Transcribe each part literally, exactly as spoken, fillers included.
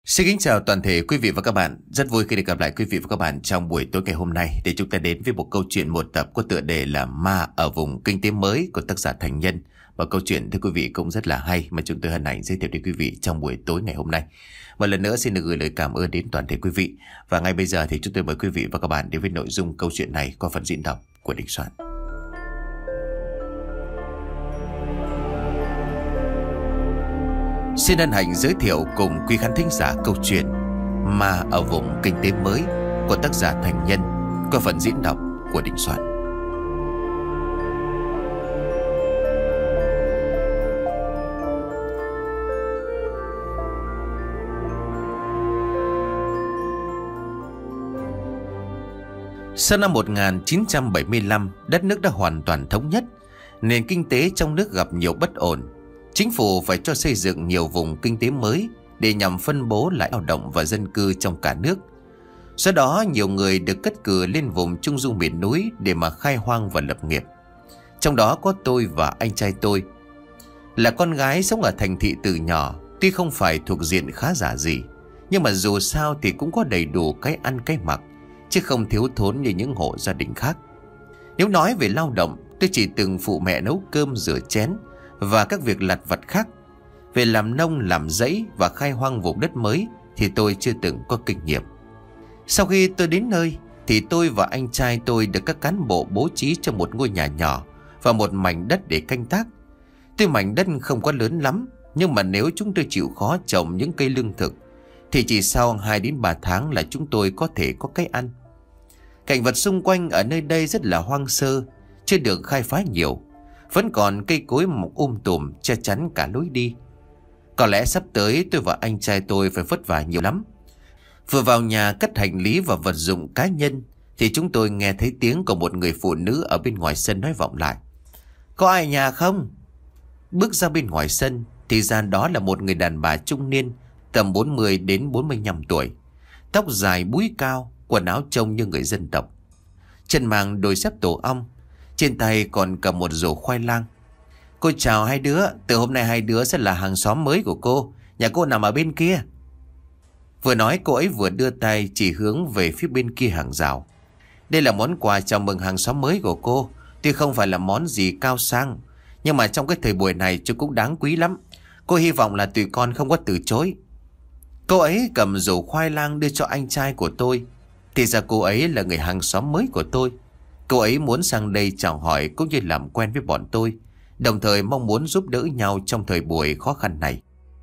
Xin kính chào toàn thể quý vị và các bạn. Rất vui khi được gặp lại quý vị và các bạn trong buổi tối ngày hôm nay để chúng ta đến với một câu chuyện một tập có tựa đề là Ma ở vùng kinh tế mới của tác giả Thành Nhân. Và câu chuyện thưa quý vị cũng rất là hay mà chúng tôi hân hạnh giới thiệu đến quý vị trong buổi tối ngày hôm nay. Một lần nữa xin được gửi lời cảm ơn đến toàn thể quý vị. Và ngay bây giờ thì chúng tôi mời quý vị và các bạn đến với nội dung câu chuyện này qua phần diễn đọc của Đình Soạn. Xin hân hạnh giới thiệu cùng quý khán thính giả câu chuyện Ma ở vùng kinh tế mới của tác giả Thành Nhân qua phần diễn đọc của Đình Soạn. Sau năm một nghìn chín trăm bảy mươi lăm, đất nước đã hoàn toàn thống nhất, nền kinh tế trong nước gặp nhiều bất ổn. Chính phủ phải cho xây dựng nhiều vùng kinh tế mới để nhằm phân bố lại lao động và dân cư trong cả nước. Do đó, nhiều người được cất cử lên vùng trung du miền núi để mà khai hoang và lập nghiệp. Trong đó có tôi và anh trai tôi. Là con gái sống ở thành thị từ nhỏ, tuy không phải thuộc diện khá giả gì, nhưng mà dù sao thì cũng có đầy đủ cái ăn cái mặc, chứ không thiếu thốn như những hộ gia đình khác. Nếu nói về lao động, tôi chỉ từng phụ mẹ nấu cơm rửa chén và các việc lặt vặt khác. Về làm nông, làm rẫy và khai hoang vùng đất mới thì tôi chưa từng có kinh nghiệm. Sau khi tôi đến nơi thì tôi và anh trai tôi được các cán bộ bố trí cho một ngôi nhà nhỏ và một mảnh đất để canh tác. Tuy mảnh đất không có lớn lắm, nhưng mà nếu chúng tôi chịu khó trồng những cây lương thực thì chỉ sau hai đến ba tháng là chúng tôi có thể có cái ăn. Cảnh vật xung quanh ở nơi đây rất là hoang sơ, chưa được khai phá nhiều. Vẫn còn cây cối mọc um tùm che chắn cả lối đi. Có lẽ sắp tới tôi và anh trai tôi phải vất vả nhiều lắm. Vừa vào nhà cất hành lý và vật dụng cá nhân thì chúng tôi nghe thấy tiếng của một người phụ nữ ở bên ngoài sân nói vọng lại: "Có ai nhà không?" Bước ra bên ngoài sân thì ra đó là một người đàn bà trung niên, tầm bốn mươi đến bốn mươi lăm tuổi. Tóc dài búi cao, quần áo trông như người dân tộc. Chân mang đôi dép tổ ong, trên tay còn cầm một rổ khoai lang. "Cô chào hai đứa, từ hôm nay hai đứa sẽ là hàng xóm mới của cô. Nhà cô nằm ở bên kia." Vừa nói cô ấy vừa đưa tay chỉ hướng về phía bên kia hàng rào. "Đây là món quà chào mừng hàng xóm mới của cô. Tuy không phải là món gì cao sang, nhưng mà trong cái thời buổi này chứ cũng đáng quý lắm. Cô hy vọng là tụi con không có từ chối." Cô ấy cầm rổ khoai lang đưa cho anh trai của tôi. Thì ra cô ấy là người hàng xóm mới của tôi. Cô ấy muốn sang đây chào hỏi cũng như làm quen với bọn tôi, đồng thời mong muốn giúp đỡ nhau trong thời buổi khó khăn này.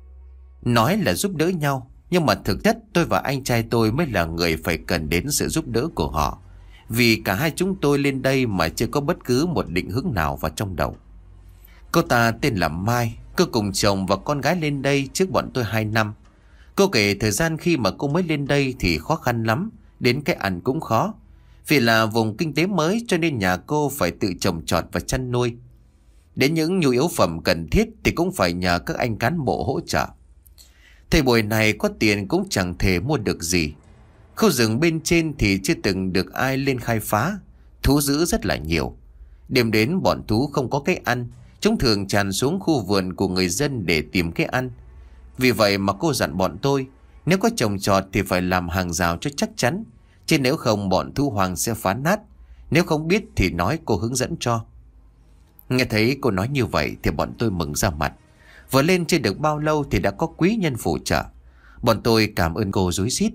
Nói là giúp đỡ nhau, nhưng mà thực chất tôi và anh trai tôi mới là người phải cần đến sự giúp đỡ của họ. Vì cả hai chúng tôi lên đây mà chưa có bất cứ một định hướng nào vào trong đầu. Cô ta tên là Mai, cô cùng chồng và con gái lên đây trước bọn tôi hai năm. Cô kể thời gian khi mà cô mới lên đây thì khó khăn lắm, đến cái ăn cũng khó. Vì là vùng kinh tế mới cho nên nhà cô phải tự trồng trọt và chăn nuôi. Đến những nhu yếu phẩm cần thiết thì cũng phải nhờ các anh cán bộ hỗ trợ. Thời buổi này có tiền cũng chẳng thể mua được gì. Khu rừng bên trên thì chưa từng được ai lên khai phá. Thú dữ rất là nhiều. Đêm đến bọn thú không có cái ăn, chúng thường tràn xuống khu vườn của người dân để tìm cái ăn. Vì vậy mà cô dặn bọn tôi, nếu có trồng trọt thì phải làm hàng rào cho chắc chắn, chứ nếu không bọn thú hoang sẽ phá nát. Nếu không biết thì nói cô hướng dẫn cho. Nghe thấy cô nói như vậy thì bọn tôi mừng ra mặt. Vừa lên chưa được bao lâu thì đã có quý nhân phù trợ. Bọn tôi cảm ơn cô rối rít.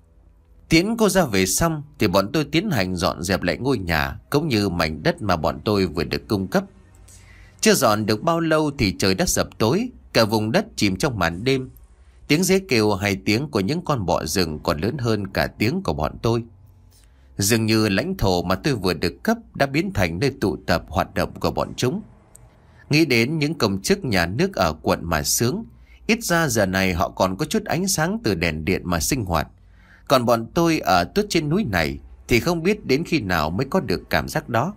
Tiễn cô ra về xong thì bọn tôi tiến hành dọn dẹp lại ngôi nhà cũng như mảnh đất mà bọn tôi vừa được cung cấp. Chưa dọn được bao lâu thì trời đã sập tối, cả vùng đất chìm trong màn đêm. Tiếng dế kêu hay tiếng của những con bọ rừng còn lớn hơn cả tiếng của bọn tôi. Dường như lãnh thổ mà tôi vừa được cấp đã biến thành nơi tụ tập hoạt động của bọn chúng. Nghĩ đến những công chức nhà nước ở quận mà sướng, ít ra giờ này họ còn có chút ánh sáng từ đèn điện mà sinh hoạt. Còn bọn tôi ở tuốt trên núi này thì không biết đến khi nào mới có được cảm giác đó.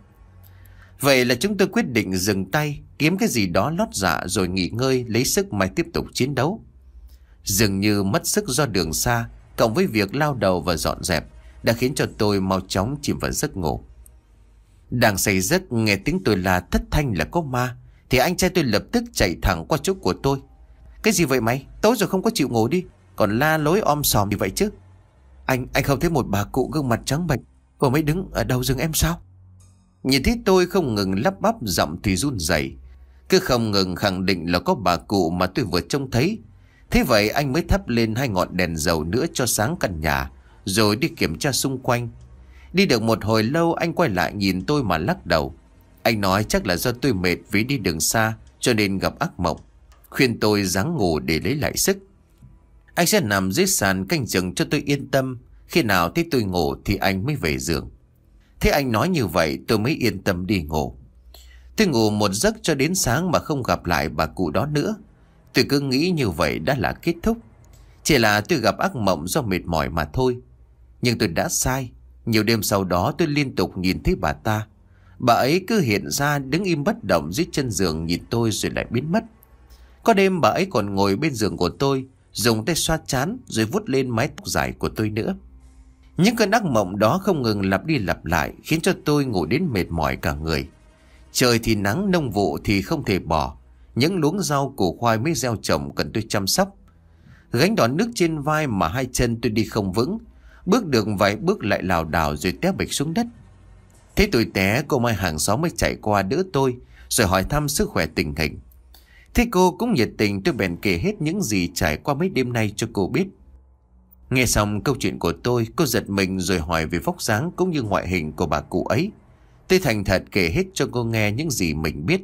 Vậy là chúng tôi quyết định dừng tay, kiếm cái gì đó lót dạ rồi nghỉ ngơi lấy sức mai tiếp tục chiến đấu. Dường như mất sức do đường xa, cộng với việc lao đầu và dọn dẹp, đã khiến cho tôi mau chóng chìm vào giấc ngủ. Đang say giấc nghe tiếng tôi la thất thanh là có ma, thì anh trai tôi lập tức chạy thẳng qua chỗ của tôi. "Cái gì vậy mày? Tối rồi không có chịu ngủ đi. còn la lối om sòm như vậy chứ. Anh, anh không thấy một bà cụ gương mặt trắng bệch vừa mới đứng ở đầu giường em sao? Nhìn thấy tôi không ngừng lắp bắp, giọng thì run rẩy, cứ không ngừng khẳng định là có bà cụ mà tôi vừa trông thấy. Thế vậy anh mới thắp lên hai ngọn đèn dầu nữa cho sáng căn nhà, rồi đi kiểm tra xung quanh. Đi được một hồi lâu anh quay lại nhìn tôi mà lắc đầu. Anh nói chắc là do tôi mệt vì đi đường xa cho nên gặp ác mộng, khuyên tôi ráng ngủ để lấy lại sức. Anh sẽ nằm dưới sàn canh chừng cho tôi yên tâm, khi nào thấy tôi ngủ thì anh mới về giường. Thế anh nói như vậy tôi mới yên tâm đi ngủ. Tôi ngủ một giấc cho đến sáng mà không gặp lại bà cụ đó nữa. Tôi cứ nghĩ như vậy đã là kết thúc, chỉ là tôi gặp ác mộng do mệt mỏi mà thôi. Nhưng tôi đã sai. Nhiều đêm sau đó tôi liên tục nhìn thấy bà ta. Bà ấy cứ hiện ra đứng im bất động dưới chân giường nhìn tôi rồi lại biến mất. Có đêm bà ấy còn ngồi bên giường của tôi, dùng tay xoa trán rồi vuốt lên mái tóc dài của tôi nữa. Những cơn ác mộng đó không ngừng lặp đi lặp lại, khiến cho tôi ngủ đến mệt mỏi cả người. Trời thì nắng, nông vụ thì không thể bỏ. Những luống rau củ khoai mới gieo trồng cần tôi chăm sóc. Gánh đòn nước trên vai mà hai chân tôi đi không vững, bước được vài bước lại lảo đảo rồi té bịch xuống đất. Thế tôi té, cô Mai hàng xóm mới chạy qua đỡ tôi, rồi hỏi thăm sức khỏe tình hình. Thế cô cũng nhiệt tình, tôi bèn kể hết những gì trải qua mấy đêm nay cho cô biết. Nghe xong câu chuyện của tôi, cô giật mình rồi hỏi về vóc dáng cũng như ngoại hình của bà cụ ấy. Tôi thành thật kể hết cho cô nghe những gì mình biết.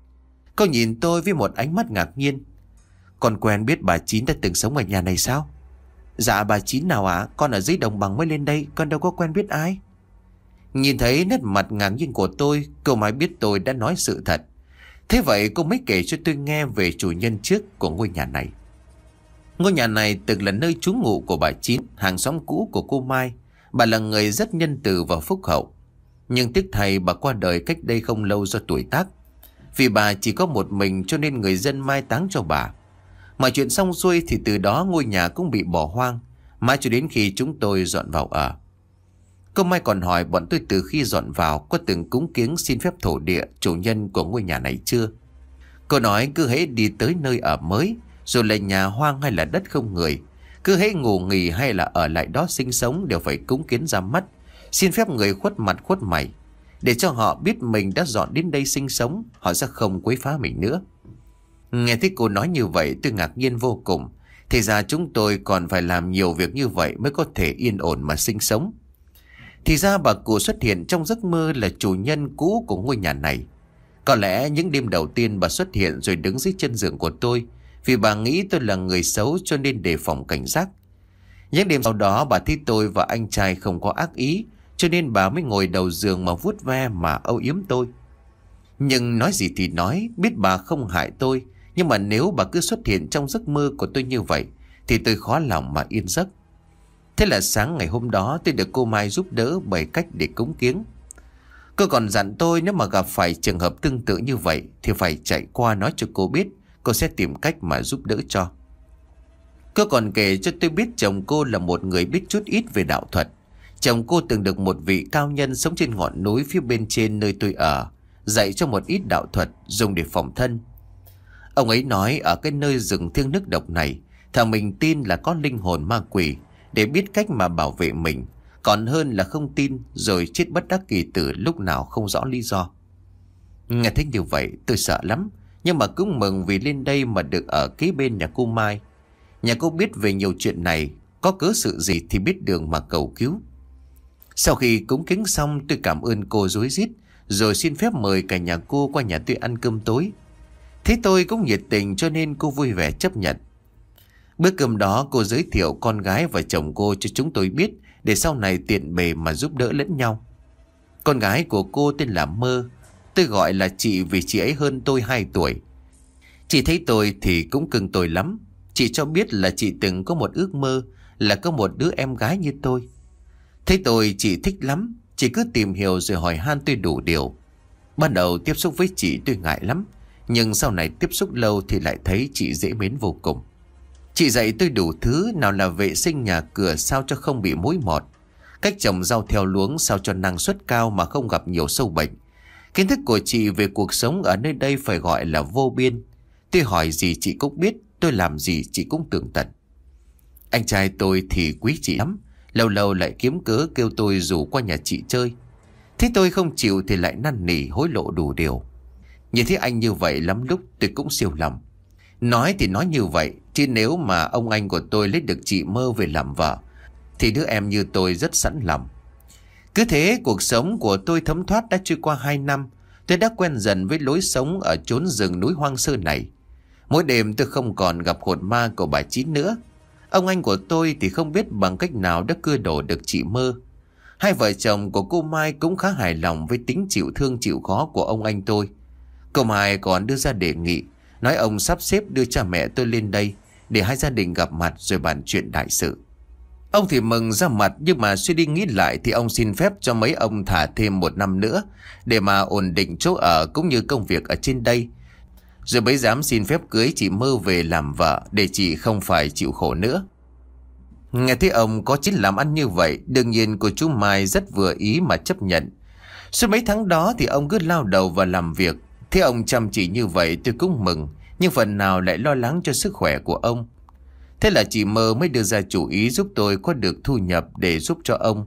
Cô nhìn tôi với một ánh mắt ngạc nhiên. Con quen biết bà Chín đã từng sống ở nhà này sao? Dạ bà Chín nào ạ? À? Con ở dưới đồng bằng mới lên đây, con đâu có quen biết ai. Nhìn thấy nét mặt ngạc nhiên của tôi, cô mới biết tôi đã nói sự thật. Thế vậy cô mới kể cho tôi nghe về chủ nhân trước của ngôi nhà này. Ngôi nhà này từng là nơi trú ngụ của bà Chín, hàng xóm cũ của cô Mai. Bà là người rất nhân từ và phúc hậu. Nhưng tiếc thay bà qua đời cách đây không lâu do tuổi tác. Vì bà chỉ có một mình cho nên người dân mai táng cho bà. Mọi chuyện xong xuôi thì từ đó ngôi nhà cũng bị bỏ hoang, mãi cho đến khi chúng tôi dọn vào ở. Cô Mai còn hỏi bọn tôi từ khi dọn vào có từng cúng kiếng xin phép thổ địa chủ nhân của ngôi nhà này chưa. Cô nói cứ hễ đi tới nơi ở mới, dù là nhà hoang hay là đất không người, cứ hễ ngủ nghỉ hay là ở lại đó sinh sống đều phải cúng kiến ra mắt, xin phép người khuất mặt khuất mày, để cho họ biết mình đã dọn đến đây sinh sống, họ sẽ không quấy phá mình nữa. Nghe thấy cô nói như vậy tôi ngạc nhiên vô cùng. Thì ra chúng tôi còn phải làm nhiều việc như vậy mới có thể yên ổn mà sinh sống. Thì ra bà cụ xuất hiện trong giấc mơ là chủ nhân cũ của ngôi nhà này. Có lẽ những đêm đầu tiên bà xuất hiện rồi đứng dưới chân giường của tôi, vì bà nghĩ tôi là người xấu cho nên đề phòng cảnh giác. Những đêm sau đó bà thấy tôi và anh trai không có ác ý, cho nên bà mới ngồi đầu giường mà vuốt ve mà âu yếm tôi. Nhưng nói gì thì nói, biết bà không hại tôi, nhưng mà nếu bà cứ xuất hiện trong giấc mơ của tôi như vậy thì tôi khó lòng mà yên giấc. Thế là sáng ngày hôm đó tôi được cô Mai giúp đỡ bởi cách để cúng kiếng. Cô còn dặn tôi nếu mà gặp phải trường hợp tương tự như vậy thì phải chạy qua nói cho cô biết, cô sẽ tìm cách mà giúp đỡ cho. Cô còn kể cho tôi biết chồng cô là một người biết chút ít về đạo thuật. Chồng cô từng được một vị cao nhân sống trên ngọn núi phía bên trên nơi tôi ở dạy cho một ít đạo thuật dùng để phòng thân. Ông ấy nói ở cái nơi rừng thiêng nước độc này, thằng mình tin là có linh hồn ma quỷ để biết cách mà bảo vệ mình, còn hơn là không tin rồi chết bất đắc kỳ tử lúc nào không rõ lý do. Nghe thấy như vậy tôi sợ lắm, nhưng mà cũng mừng vì lên đây mà được ở kế bên nhà cô Mai. Nhà cô biết về nhiều chuyện này, có cớ sự gì thì biết đường mà cầu cứu. Sau khi cúng kính xong tôi cảm ơn cô rối rít, rồi xin phép mời cả nhà cô qua nhà tôi ăn cơm tối. Thế tôi cũng nhiệt tình cho nên cô vui vẻ chấp nhận. Bữa cơm đó cô giới thiệu con gái và chồng cô cho chúng tôi biết, để sau này tiện bề mà giúp đỡ lẫn nhau. Con gái của cô tên là Mơ, tôi gọi là chị vì chị ấy hơn tôi hai tuổi. Chị thấy tôi thì cũng cưng tôi lắm. Chị cho biết là chị từng có một ước mơ là có một đứa em gái như tôi. Thấy tôi chị thích lắm, chị cứ tìm hiểu rồi hỏi han tôi đủ điều. Ban đầu tiếp xúc với chị tôi ngại lắm, nhưng sau này tiếp xúc lâu thì lại thấy chị dễ mến vô cùng. Chị dạy tôi đủ thứ, nào là vệ sinh nhà cửa sao cho không bị mối mọt, cách trồng rau theo luống sao cho năng suất cao mà không gặp nhiều sâu bệnh. Kiến thức của chị về cuộc sống ở nơi đây phải gọi là vô biên. Tôi hỏi gì chị cũng biết, tôi làm gì chị cũng tường tận. Anh trai tôi thì quý chị lắm, lâu lâu lại kiếm cớ kêu tôi rủ qua nhà chị chơi. Thế tôi không chịu thì lại năn nỉ hối lộ đủ điều. Nhìn thấy anh như vậy lắm lúc tôi cũng siêu lòng. Nói thì nói như vậy, chứ nếu mà ông anh của tôi lấy được chị Mơ về làm vợ thì đứa em như tôi rất sẵn lòng. Cứ thế cuộc sống của tôi thấm thoát đã trôi qua hai năm. Tôi đã quen dần với lối sống ở chốn rừng núi hoang sơ này. Mỗi đêm tôi không còn gặp hồn ma của bà Chín nữa. Ông anh của tôi thì không biết bằng cách nào đã cưa đổ được chị Mơ. Hai vợ chồng của cô Mai cũng khá hài lòng với tính chịu thương chịu khó của ông anh tôi. Cô Mai còn đưa ra đề nghị, nói ông sắp xếp đưa cha mẹ tôi lên đây để hai gia đình gặp mặt rồi bàn chuyện đại sự. Ông thì mừng ra mặt, nhưng mà suy đi nghĩ lại thì ông xin phép cho mấy ông thả thêm một năm nữa để mà ổn định chỗ ở cũng như công việc ở trên đây. Rồi mới dám xin phép cưới chị Mơ về làm vợ để chị không phải chịu khổ nữa. Nghe thấy ông có chính làm ăn như vậy, đương nhiên cô chú Mai rất vừa ý mà chấp nhận. Suốt mấy tháng đó thì ông cứ lao đầu vào làm việc. Thế ông chăm chỉ như vậy tôi cũng mừng, nhưng phần nào lại lo lắng cho sức khỏe của ông. Thế là chị Mơ mới đưa ra chủ ý giúp tôi có được thu nhập để giúp cho ông.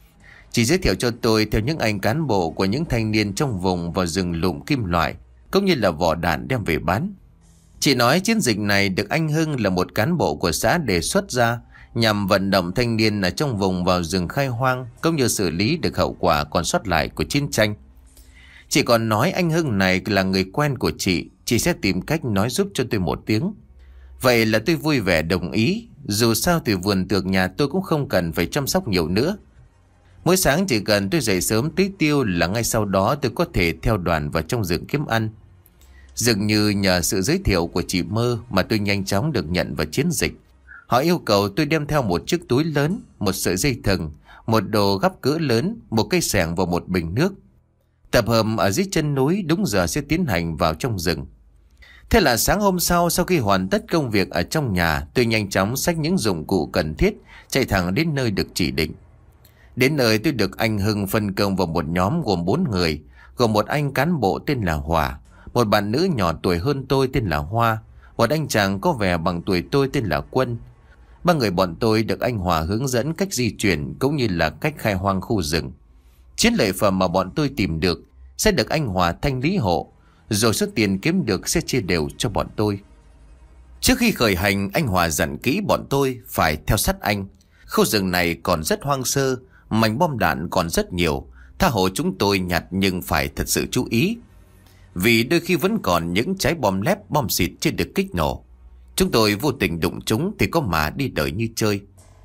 Chị giới thiệu cho tôi theo những anh cán bộ của những thanh niên trong vùng vào rừng lụm kim loại, cũng như là vỏ đạn đem về bán. Chị nói chiến dịch này được anh Hưng là một cán bộ của xã đề xuất ra nhằm vận động thanh niên ở trong vùng vào rừng khai hoang, cũng như xử lý được hậu quả còn sót lại của chiến tranh. Chị còn nói anh Hưng này là người quen của chị, chị sẽ tìm cách nói giúp cho tôi một tiếng. Vậy là tôi vui vẻ đồng ý. Dù sao thì vườn tược nhà tôi cũng không cần phải chăm sóc nhiều nữa. Mỗi sáng chỉ cần tôi dậy sớm tưới tiêu là ngay sau đó tôi có thể theo đoàn vào trong rừng kiếm ăn. Dường như nhờ sự giới thiệu của chị Mơ mà tôi nhanh chóng được nhận vào chiến dịch. Họ yêu cầu tôi đem theo một chiếc túi lớn, một sợi dây thừng, một đồ gắp cỡ lớn, một cây xẻng và một bình nước. Tập hợp ở dưới chân núi, đúng giờ sẽ tiến hành vào trong rừng. Thế là sáng hôm sau, sau khi hoàn tất công việc ở trong nhà, tôi nhanh chóng xách những dụng cụ cần thiết, chạy thẳng đến nơi được chỉ định. Đến nơi tôi được anh Hưng phân công vào một nhóm gồm bốn người, gồm một anh cán bộ tên là Hòa, một bạn nữ nhỏ tuổi hơn tôi tên là Hoa, một anh chàng có vẻ bằng tuổi tôi tên là Quân. Ba người bọn tôi được anh Hòa hướng dẫn cách di chuyển cũng như là cách khai hoang khu rừng. Chiến lợi phẩm mà bọn tôi tìm được sẽ được anh Hòa thanh lý hộ, rồi số tiền kiếm được sẽ chia đều cho bọn tôi. Trước khi khởi hành, anh Hòa dặn kỹ bọn tôi phải theo sát anh. Khu rừng này còn rất hoang sơ, mảnh bom đạn còn rất nhiều, tha hồ chúng tôi nhặt nhưng phải thật sự chú ý. Vì đôi khi vẫn còn những trái bom lép, bom xịt chưa được kích nổ. Chúng tôi vô tình đụng chúng thì có mà đi đời như chơi.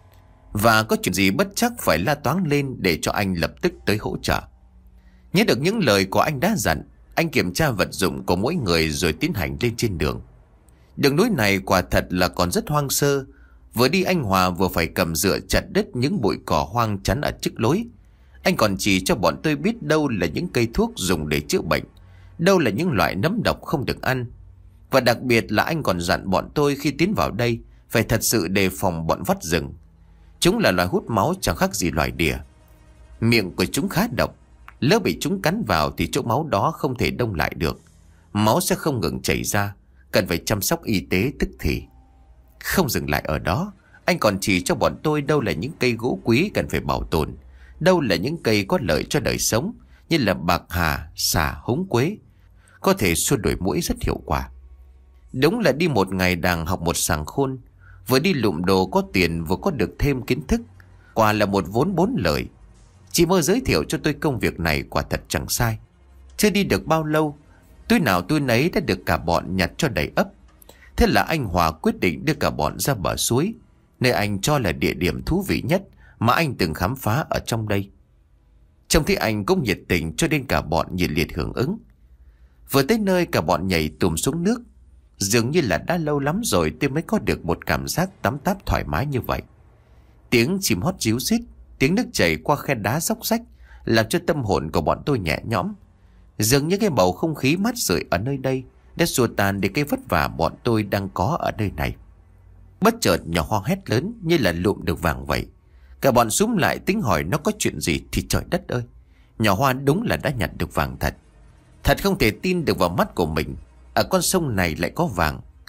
Và có chuyện gì bất chắc phải la toáng lên để cho anh lập tức tới hỗ trợ. Nhớ được những lời của anh đã dặn, anh kiểm tra vật dụng của mỗi người rồi tiến hành lên trên đường. Đường núi này quả thật là còn rất hoang sơ. Vừa đi anh Hòa vừa phải cầm dựa chặt đứt những bụi cỏ hoang chắn ở trước lối. Anh còn chỉ cho bọn tôi biết đâu là những cây thuốc dùng để chữa bệnh, đâu là những loại nấm độc không được ăn. Và đặc biệt là anh còn dặn bọn tôi khi tiến vào đây phải thật sự đề phòng bọn vắt rừng. Chúng là loài hút máu chẳng khác gì loài đỉa. Miệng của chúng khá độc, lỡ bị chúng cắn vào thì chỗ máu đó không thể đông lại được. Máu sẽ không ngừng chảy ra, cần phải chăm sóc y tế tức thì. Không dừng lại ở đó, anh còn chỉ cho bọn tôi đâu là những cây gỗ quý cần phải bảo tồn, đâu là những cây có lợi cho đời sống như là bạc hà, xà, húng quế, có thể xua đuổi muỗi rất hiệu quả. Đúng là đi một ngày đàng học một sàng khôn, vừa đi lụm đồ có tiền vừa có được thêm kiến thức, quả là một vốn bốn lời. Chị Mơ giới thiệu cho tôi công việc này quả thật chẳng sai. Chưa đi được bao lâu, túi nào túi nấy đã được cả bọn nhặt cho đầy ấp. Thế là anh Hòa quyết định đưa cả bọn ra bờ suối, nơi anh cho là địa điểm thú vị nhất mà anh từng khám phá ở trong đây. Trông thấy anh cũng nhiệt tình cho nên cả bọn nhiệt liệt hưởng ứng. Vừa tới nơi cả bọn nhảy tùm xuống nước. Dường như là đã lâu lắm rồi tôi mới có được một cảm giác tắm táp thoải mái như vậy. Tiếng chim hót ríu rít, tiếng nước chảy qua khe đá róc rách làm cho tâm hồn của bọn tôi nhẹ nhõm. Dường như cái bầu không khí mát rượi ở nơi đây đã xua tan đi cái vất vả bọn tôi đang có ở nơi này. Bất chợt nhỏ Hoa hét lớn như là lụm được vàng vậy. Cả bọn xúm lại tính hỏi nó có chuyện gì thì trời đất ơi, nhỏ Hoa đúng là đã nhặt được vàng thật. Thật không thể tin được vào mắt của mình, ở con sông này lại có vàng.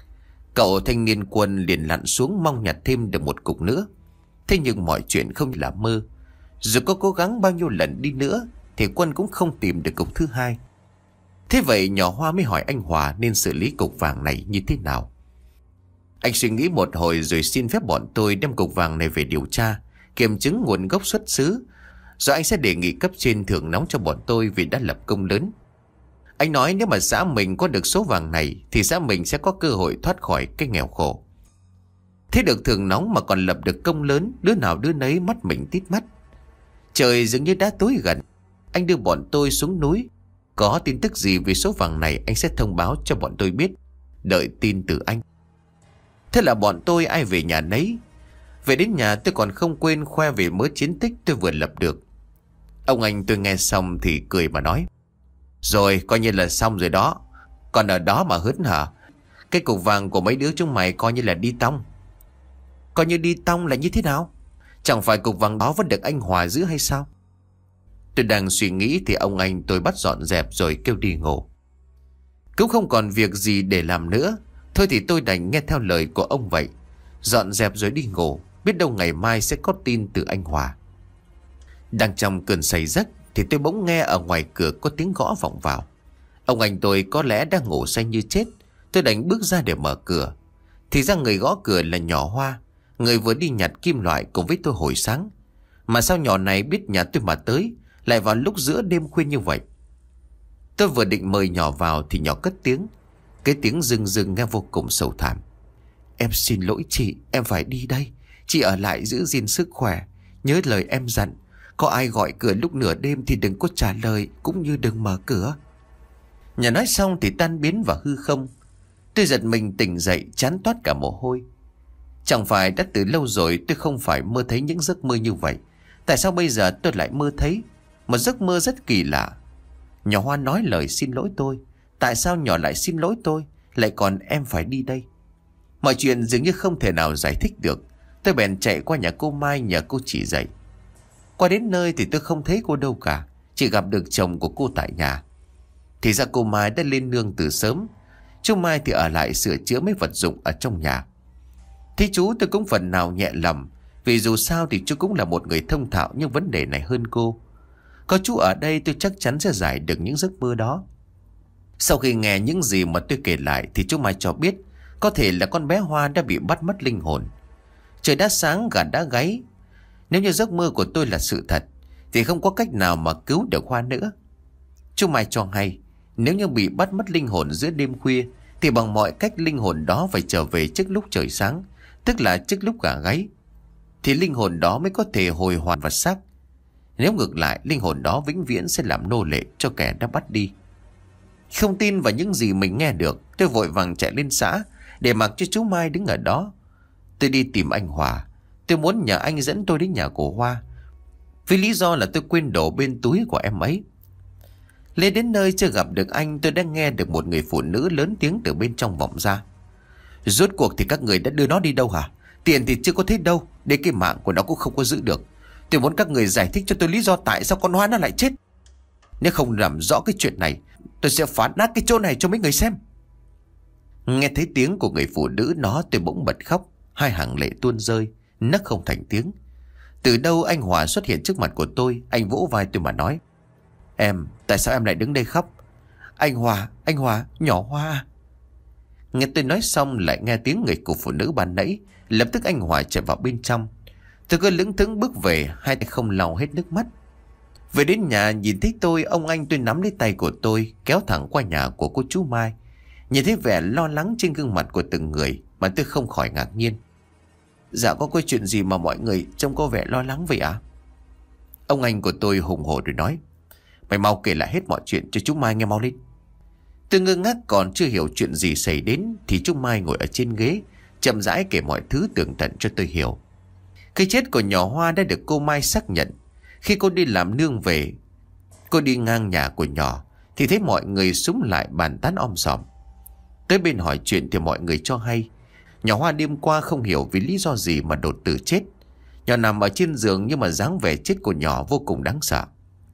Cậu thanh niên Quân liền lặn xuống mong nhặt thêm được một cục nữa. Thế nhưng mọi chuyện không là mơ. Dù có cố gắng bao nhiêu lần đi nữa thì Quân cũng không tìm được cục thứ hai. Thế vậy nhỏ Hoa mới hỏi anh Hòa nên xử lý cục vàng này như thế nào. Anh suy nghĩ một hồi rồi xin phép bọn tôi đem cục vàng này về điều tra, kiểm chứng nguồn gốc xuất xứ. Rồi anh sẽ đề nghị cấp trên thưởng nóng cho bọn tôi vì đã lập công lớn. Anh nói nếu mà xã mình có được số vàng này thì xã mình sẽ có cơ hội thoát khỏi cái nghèo khổ. Thế được thưởng nóng mà còn lập được công lớn, đứa nào đứa nấy mắt mình tít mắt. Trời dường như đã tối gần. Anh đưa bọn tôi xuống núi. Có tin tức gì về số vàng này anh sẽ thông báo cho bọn tôi biết. Đợi tin từ anh. Thế là bọn tôi ai về nhà nấy. Về đến nhà tôi còn không quên khoe về mớ chiến tích tôi vừa lập được. Ông anh tôi nghe xong thì cười mà nói: Rồi coi như là xong rồi đó. Còn ở đó mà hớn hả? Cái cục vàng của mấy đứa chúng mày coi như là đi tong. Coi như đi tong là như thế nào? Chẳng phải cục vàng đó vẫn được anh Hòa giữ hay sao? Tôi đang suy nghĩ thì ông anh tôi bắt dọn dẹp rồi kêu đi ngủ. Cũng không còn việc gì để làm nữa. Thôi thì tôi đành nghe theo lời của ông vậy. Dọn dẹp rồi đi ngủ. Biết đâu ngày mai sẽ có tin từ anh Hòa. Đang trong cơn say giấc thì tôi bỗng nghe ở ngoài cửa có tiếng gõ vọng vào. Ông anh tôi có lẽ đang ngủ say như chết. Tôi đành bước ra để mở cửa. Thì ra người gõ cửa là nhỏ Hoa, người vừa đi nhặt kim loại cùng với tôi hồi sáng. Mà sao nhỏ này biết nhà tôi mà tới, lại vào lúc giữa đêm khuya như vậy? Tôi vừa định mời nhỏ vào thì nhỏ cất tiếng. Cái tiếng rưng rưng nghe vô cùng sầu thảm. Em xin lỗi chị, em phải đi đây. Chị ở lại giữ gìn sức khỏe. Nhớ lời em dặn, có ai gọi cửa lúc nửa đêm thì đừng có trả lời, cũng như đừng mở cửa. Nhà nói xong thì tan biến vào hư không. Tôi giật mình tỉnh dậy, chán toát cả mồ hôi. Chẳng phải đã từ lâu rồi tôi không phải mơ thấy những giấc mơ như vậy. Tại sao bây giờ tôi lại mơ thấy một giấc mơ rất kỳ lạ? Nhỏ Hoa nói lời xin lỗi tôi. Tại sao nhỏ lại xin lỗi tôi, lại còn em phải đi đây? Mọi chuyện dường như không thể nào giải thích được. Tôi bèn chạy qua nhà cô Mai nhờ cô chỉ dạy. Qua đến nơi thì tôi không thấy cô đâu cả, chỉ gặp được chồng của cô tại nhà. Thì ra cô Mai đã lên nương từ sớm. Chú Mai thì ở lại sửa chữa mấy vật dụng ở trong nhà. Thế chú tôi cũng phần nào nhẹ lòng, vì dù sao thì chú cũng là một người thông thạo những vấn đề này hơn cô. Có chú ở đây tôi chắc chắn sẽ giải được những giấc mơ đó. Sau khi nghe những gì mà tôi kể lại thì chú Mai cho biết có thể là con bé Hoa đã bị bắt mất linh hồn. Trời đã sáng, gà đã gáy. Nếu như giấc mơ của tôi là sự thật thì không có cách nào mà cứu được Hoa nữa. Chú Mai cho hay nếu như bị bắt mất linh hồn giữa đêm khuya thì bằng mọi cách linh hồn đó phải trở về trước lúc trời sáng, tức là trước lúc gà gáy, thì linh hồn đó mới có thể hồi hoàn vật xác. Nếu ngược lại, linh hồn đó vĩnh viễn sẽ làm nô lệ cho kẻ đã bắt đi. Không tin vào những gì mình nghe được, tôi vội vàng chạy lên xã để mặc cho chú Mai đứng ở đó. Tôi đi tìm anh Hòa. Tôi muốn nhờ anh dẫn tôi đến nhà của Hoa, vì lý do là tôi quên đồ bên túi của em ấy. Lên đến nơi chưa gặp được anh, tôi đã nghe được một người phụ nữ lớn tiếng từ bên trong vọng ra. Rốt cuộc thì các người đã đưa nó đi đâu hả? Tiền thì chưa có thấy đâu, đến cái mạng của nó cũng không có giữ được. Tôi muốn các người giải thích cho tôi lý do tại sao con Hoa nó lại chết. Nếu không làm rõ cái chuyện này, tôi sẽ phá nát cái chỗ này cho mấy người xem. Nghe thấy tiếng của người phụ nữ đó, tôi bỗng bật khóc. Hai hàng lệ tuôn rơi, nấc không thành tiếng. Từ đâu anh Hòa xuất hiện trước mặt của tôi. Anh vỗ vai tôi mà nói: Em, tại sao em lại đứng đây khóc? Anh Hòa, anh Hòa, nhỏ Hoa. Nghe tôi nói xong lại nghe tiếng người của phụ nữ ban nãy. Lập tức anh Hòa chạy vào bên trong. Tôi cứ lững thững bước về, hai tay không lau hết nước mắt. Về đến nhà nhìn thấy tôi, ông anh tôi nắm lấy tay của tôi kéo thẳng qua nhà của cô chú Mai. Nhìn thấy vẻ lo lắng trên gương mặt của từng người mà tôi không khỏi ngạc nhiên. Dạ có cái chuyện gì mà mọi người trông có vẻ lo lắng vậy ạ? À? Ông anh của tôi hùng hổ rồi nói: Mày mau kể lại hết mọi chuyện cho chú Mai nghe mau lên. Tôi ngơ ngác còn chưa hiểu chuyện gì xảy đến thì chú Mai ngồi ở trên ghế chậm rãi kể mọi thứ tường tận cho tôi hiểu. Cái chết của nhỏ Hoa đã được cô Mai xác nhận. Khi cô đi làm nương về, cô đi ngang nhà của nhỏ thì thấy mọi người xúm lại bàn tán om sòm. Tới bên hỏi chuyện thì mọi người cho hay nhỏ Hoa đêm qua không hiểu vì lý do gì mà đột tử chết. Nhỏ nằm ở trên giường nhưng mà dáng vẻ chết của nhỏ vô cùng đáng sợ.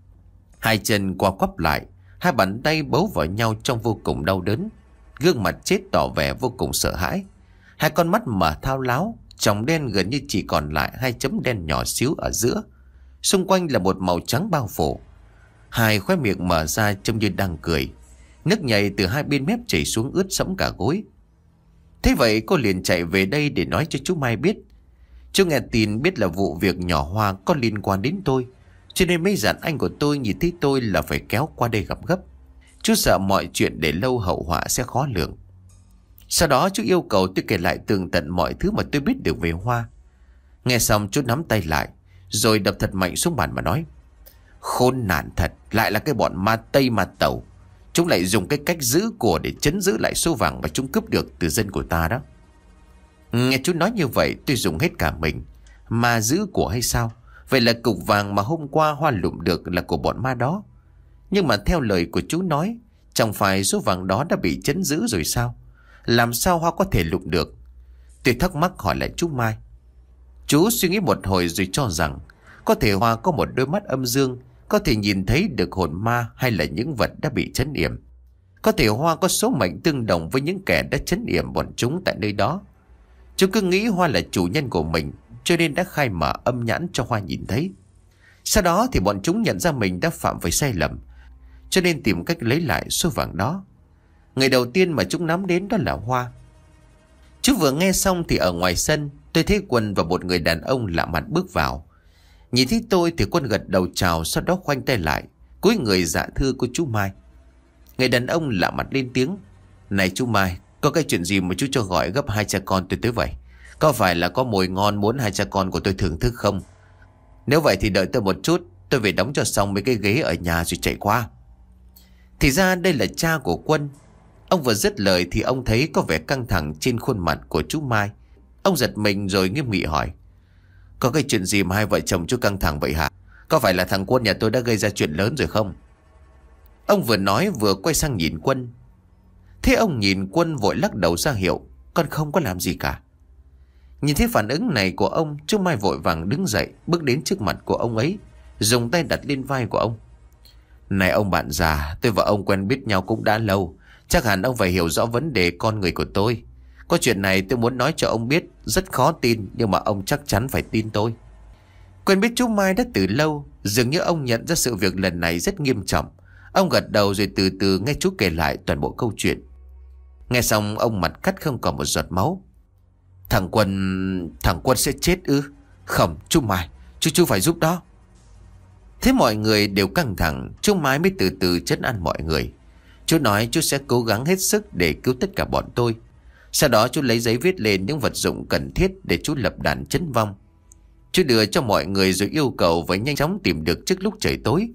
Hai chân co quắp lại, hai bàn tay bấu vào nhau trong vô cùng đau đớn. Gương mặt chết tỏ vẻ vô cùng sợ hãi. Hai con mắt mở thao láo, tròng đen gần như chỉ còn lại hai chấm đen nhỏ xíu ở giữa. Xung quanh là một màu trắng bao phủ. Hai khóe miệng mở ra trông như đang cười. Nước nhầy từ hai bên mép chảy xuống ướt sẫm cả gối. Thế vậy cô liền chạy về đây để nói cho chú Mai biết. Chú nghe tin biết là vụ việc nhỏ Hoa có liên quan đến tôi, cho nên mới dặn anh của tôi nhìn thấy tôi là phải kéo qua đây gặp gấp. Chú sợ mọi chuyện để lâu hậu họa sẽ khó lường. Sau đó chú yêu cầu tôi kể lại tường tận mọi thứ mà tôi biết được về Hoa. Nghe xong chú nắm tay lại, rồi đập thật mạnh xuống bàn mà nói: Khốn nạn thật, lại là cái bọn ma Tây ma Tàu. Chúng lại dùng cái cách giữ của để trấn giữ lại số vàng mà chúng cướp được từ dân của ta đó. Nghe chú nói như vậy tôi dùng hết cả mình. Ma giữ của hay sao? Vậy là cục vàng mà hôm qua Hoa lụm được là của bọn ma đó. Nhưng mà theo lời của chú nói, chẳng phải số vàng đó đã bị trấn giữ rồi sao? Làm sao Hoa có thể lụm được? Tôi thắc mắc hỏi lại chú Mai. Chú suy nghĩ một hồi rồi cho rằng có thể Hoa có một đôi mắt âm dương, có thể nhìn thấy được hồn ma hay là những vật đã bị trấn yểm. Có thể Hoa có số mệnh tương đồng với những kẻ đã trấn yểm bọn chúng tại nơi đó. Chú cứ nghĩ Hoa là chủ nhân của mình, cho nên đã khai mở âm nhãn cho Hoa nhìn thấy. Sau đó thì bọn chúng nhận ra mình đã phạm phải sai lầm, cho nên tìm cách lấy lại số vàng đó. Người đầu tiên mà chúng nắm đến đó là Hoa. Chú vừa nghe xong thì ở ngoài sân tôi thấy Quân và một người đàn ông lạ mặt bước vào. Nhìn thấy tôi thì Quân gật đầu chào, sau đó khoanh tay lại, cúi người dạ thưa của chú Mai. Người đàn ông lạ mặt lên tiếng: Này chú Mai, có cái chuyện gì mà chú cho gọi gấp hai cha con tôi tới vậy? Có phải là có mồi ngon muốn hai cha con của tôi thưởng thức không? Nếu vậy thì đợi tôi một chút, tôi về đóng cho xong mấy cái ghế ở nhà rồi chạy qua. Thì ra đây là cha của Quân. Ông vừa dứt lời thì ông thấy có vẻ căng thẳng trên khuôn mặt của chú Mai. Ông giật mình rồi nghiêm nghị hỏi: Có cái chuyện gì mà hai vợ chồng chú căng thẳng vậy hả? Có phải là thằng Quân nhà tôi đã gây ra chuyện lớn rồi không? Ông vừa nói vừa quay sang nhìn Quân. Thế ông nhìn Quân vội lắc đầu ra hiệu: Con không có làm gì cả. Nhìn thấy phản ứng này của ông, chú Mai vội vàng đứng dậy, bước đến trước mặt của ông ấy, dùng tay đặt lên vai của ông. Này ông bạn già, tôi và ông quen biết nhau cũng đã lâu, chắc hẳn ông phải hiểu rõ vấn đề con người của tôi. Có chuyện này tôi muốn nói cho ông biết, rất khó tin, nhưng mà ông chắc chắn phải tin tôi. Quen biết chú Mai đã từ lâu, dường như ông nhận ra sự việc lần này rất nghiêm trọng. Ông gật đầu rồi từ từ nghe chú kể lại toàn bộ câu chuyện. Nghe xong ông mặt cắt không còn một giọt máu. Thằng Quân... Thằng Quân sẽ chết ư? Không, chú Mai, chú chú phải giúp đó. Thế mọi người đều căng thẳng, chú Mai mới từ từ trấn an mọi người. Chú nói chú sẽ cố gắng hết sức để cứu tất cả bọn tôi. Sau đó chú lấy giấy viết lên những vật dụng cần thiết để chú lập đàn trấn vong. Chú đưa cho mọi người rồi yêu cầu phải nhanh chóng tìm được trước lúc trời tối.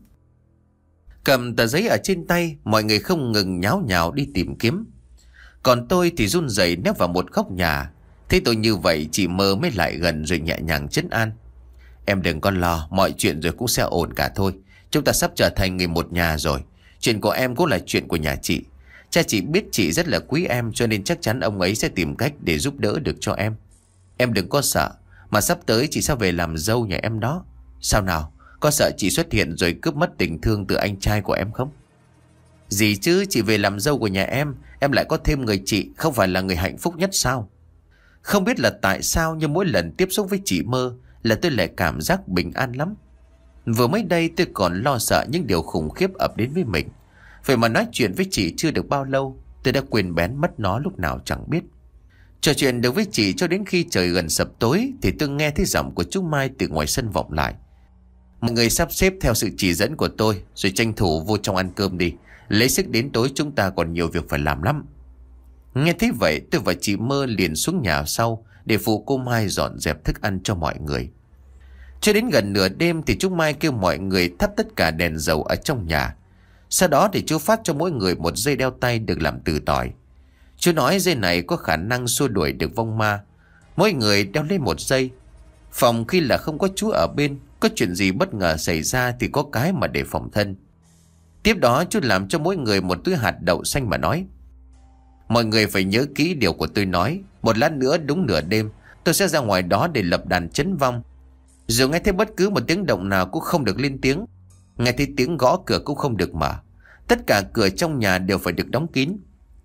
Cầm tờ giấy ở trên tay, mọi người không ngừng nháo nhào đi tìm kiếm. Còn tôi thì run rẩy nép vào một góc nhà. Thế tôi như vậy chị Mơ mới lại gần rồi nhẹ nhàng trấn an: Em đừng có lo, mọi chuyện rồi cũng sẽ ổn cả thôi. Chúng ta sắp trở thành người một nhà rồi. Chuyện của em cũng là chuyện của nhà chị. Cha chị biết chị rất là quý em, cho nên chắc chắn ông ấy sẽ tìm cách để giúp đỡ được cho em. Em đừng có sợ, mà sắp tới chị sẽ về làm dâu nhà em đó. Sao nào, có sợ chị xuất hiện rồi cướp mất tình thương từ anh trai của em không? Gì chứ, chị về làm dâu của nhà em, em lại có thêm người chị, không phải là người hạnh phúc nhất sao? Không biết là tại sao nhưng mỗi lần tiếp xúc với chị Mơ là tôi lại cảm giác bình an lắm. Vừa mới đây tôi còn lo sợ những điều khủng khiếp ập đến với mình. Vậy mà nói chuyện với chị chưa được bao lâu, tôi đã quên bén mất nó lúc nào chẳng biết. Trò chuyện được với chị cho đến khi trời gần sập tối thì tôi nghe thấy giọng của chú Mai từ ngoài sân vọng lại: Mọi người sắp xếp theo sự chỉ dẫn của tôi, rồi tranh thủ vô trong ăn cơm đi. Lấy sức đến tối chúng ta còn nhiều việc phải làm lắm. Nghe thấy vậy tôi và chị Mơ liền xuống nhà sau để phụ cô Mai dọn dẹp thức ăn cho mọi người. Cho đến gần nửa đêm thì chú Mai kêu mọi người thắp tất cả đèn dầu ở trong nhà. Sau đó thì chú phát cho mỗi người một dây đeo tay được làm từ tỏi. Chú nói dây này có khả năng xua đuổi được vong ma. Mỗi người đeo lên một dây. Phòng khi là không có chú ở bên, có chuyện gì bất ngờ xảy ra thì có cái mà để phòng thân. Tiếp đó chú làm cho mỗi người một túi hạt đậu xanh mà nói: Mọi người phải nhớ kỹ điều của tôi nói. Một lát nữa đúng nửa đêm tôi sẽ ra ngoài đó để lập đàn trấn vong. Dù nghe thấy bất cứ một tiếng động nào cũng không được lên tiếng. Nghe thấy tiếng gõ cửa cũng không được mở. Tất cả cửa trong nhà đều phải được đóng kín.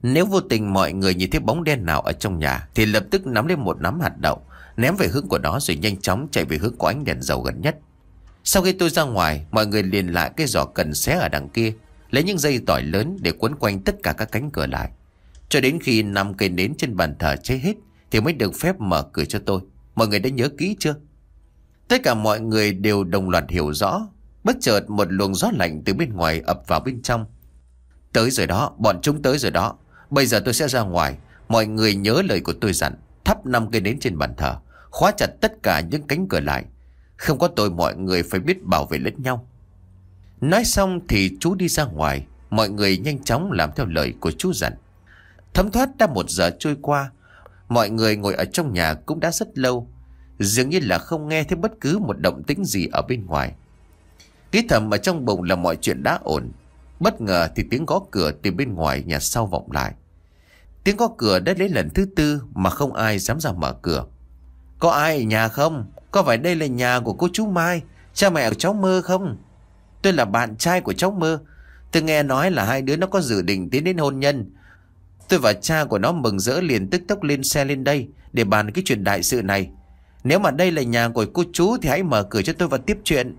Nếu vô tình mọi người nhìn thấy bóng đen nào ở trong nhà thì lập tức nắm lên một nắm hạt đậu, ném về hướng của nó rồi nhanh chóng chạy về hướng của ánh đèn dầu gần nhất. Sau khi tôi ra ngoài, mọi người liền lại cái giỏ cần xé ở đằng kia, lấy những dây tỏi lớn để quấn quanh tất cả các cánh cửa lại. Cho đến khi năm cây nến trên bàn thờ cháy hết thì mới được phép mở cửa cho tôi. Mọi người đã nhớ kỹ chưa? Tất cả mọi người đều đồng loạt hiểu rõ. Bất chợt một luồng gió lạnh từ bên ngoài ập vào bên trong. Tới rồi đó, bọn chúng tới rồi đó. Bây giờ tôi sẽ ra ngoài. Mọi người nhớ lời của tôi dặn, thắp năm cây nến trên bàn thờ, khóa chặt tất cả những cánh cửa lại. Không có tôi mọi người phải biết bảo vệ lẫn nhau. Nói xong thì chú đi ra ngoài. Mọi người nhanh chóng làm theo lời của chú dặn. Thấm thoát đã một giờ trôi qua. Mọi người ngồi ở trong nhà cũng đã rất lâu, dường như là không nghe thấy bất cứ một động tĩnh gì ở bên ngoài. Nghĩ thầm ở trong bụng là mọi chuyện đã ổn. Bất ngờ thì tiếng gõ cửa từ bên ngoài nhà sau vọng lại. Tiếng gõ cửa đã lấy lần thứ tư mà không ai dám ra mở cửa. Có ai ở nhà không? Có phải đây là nhà của cô chú Mai, cha mẹ của cháu Mơ không? Tôi là bạn trai của cháu Mơ. Tôi nghe nói là hai đứa nó có dự định tiến đến hôn nhân. Tôi và cha của nó mừng rỡ liền tức tốc lên xe lên đây để bàn cái chuyện đại sự này. Nếu mà đây là nhà của cô chú thì hãy mở cửa cho tôi và tiếp chuyện.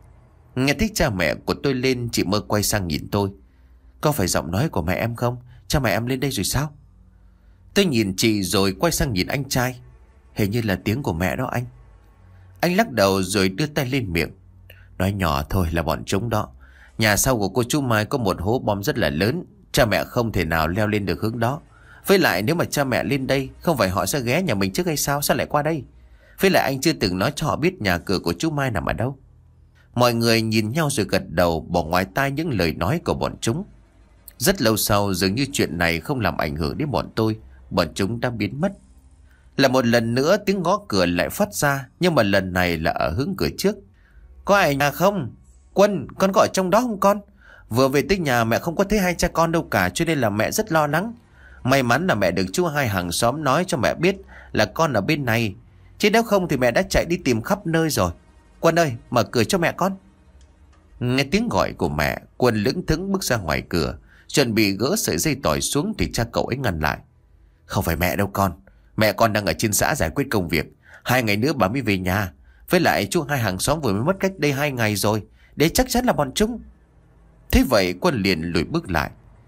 Nghe thấy cha mẹ của tôi lên, chị Mơ quay sang nhìn tôi. Có phải giọng nói của mẹ em không? Cha mẹ em lên đây rồi sao? Tôi nhìn chị rồi quay sang nhìn anh trai. Hình như là tiếng của mẹ đó anh. Anh lắc đầu rồi đưa tay lên miệng. Nói nhỏ thôi, là bọn chúng đó. Nhà sau của cô chú Mai có một hố bom rất là lớn. Cha mẹ không thể nào leo lên được hướng đó. Với lại nếu mà cha mẹ lên đây, không phải họ sẽ ghé nhà mình trước hay sao? Sao lại qua đây? Với lại anh chưa từng nói cho họ biết nhà cửa của chú Mai nằm ở đâu. Mọi người nhìn nhau rồi gật đầu, bỏ ngoài tai những lời nói của bọn chúng. Rất lâu sau, dường như chuyện này không làm ảnh hưởng đến bọn tôi. Bọn chúng đã biến mất. Là một lần nữa tiếng gõ cửa lại phát ra, nhưng mà lần này là ở hướng cửa trước. Có ai ở nhà không? Quân, con có ở trong đó không con? Vừa về tới nhà mẹ không có thấy hai cha con đâu cả, cho nên là mẹ rất lo lắng. May mắn là mẹ được chú hai hàng xóm nói cho mẹ biết là con ở bên này, chứ nếu không thì mẹ đã chạy đi tìm khắp nơi rồi. Quân ơi, mở cửa cho mẹ con. Nghe tiếng gọi của mẹ, Quân lững thững bước ra ngoài cửa, chuẩn bị gỡ sợi dây tỏi xuống thì cha cậu ấy ngăn lại. Không phải mẹ đâu con. Mẹ con đang ở trên xã giải quyết công việc. Hai ngày nữa bà mới về nhà. Với lại chú hai hàng xóm vừa mới mất cách đây hai ngày rồi. Đấy chắc chắn là bọn chúng. Thế vậy Quân liền lùi bước lại.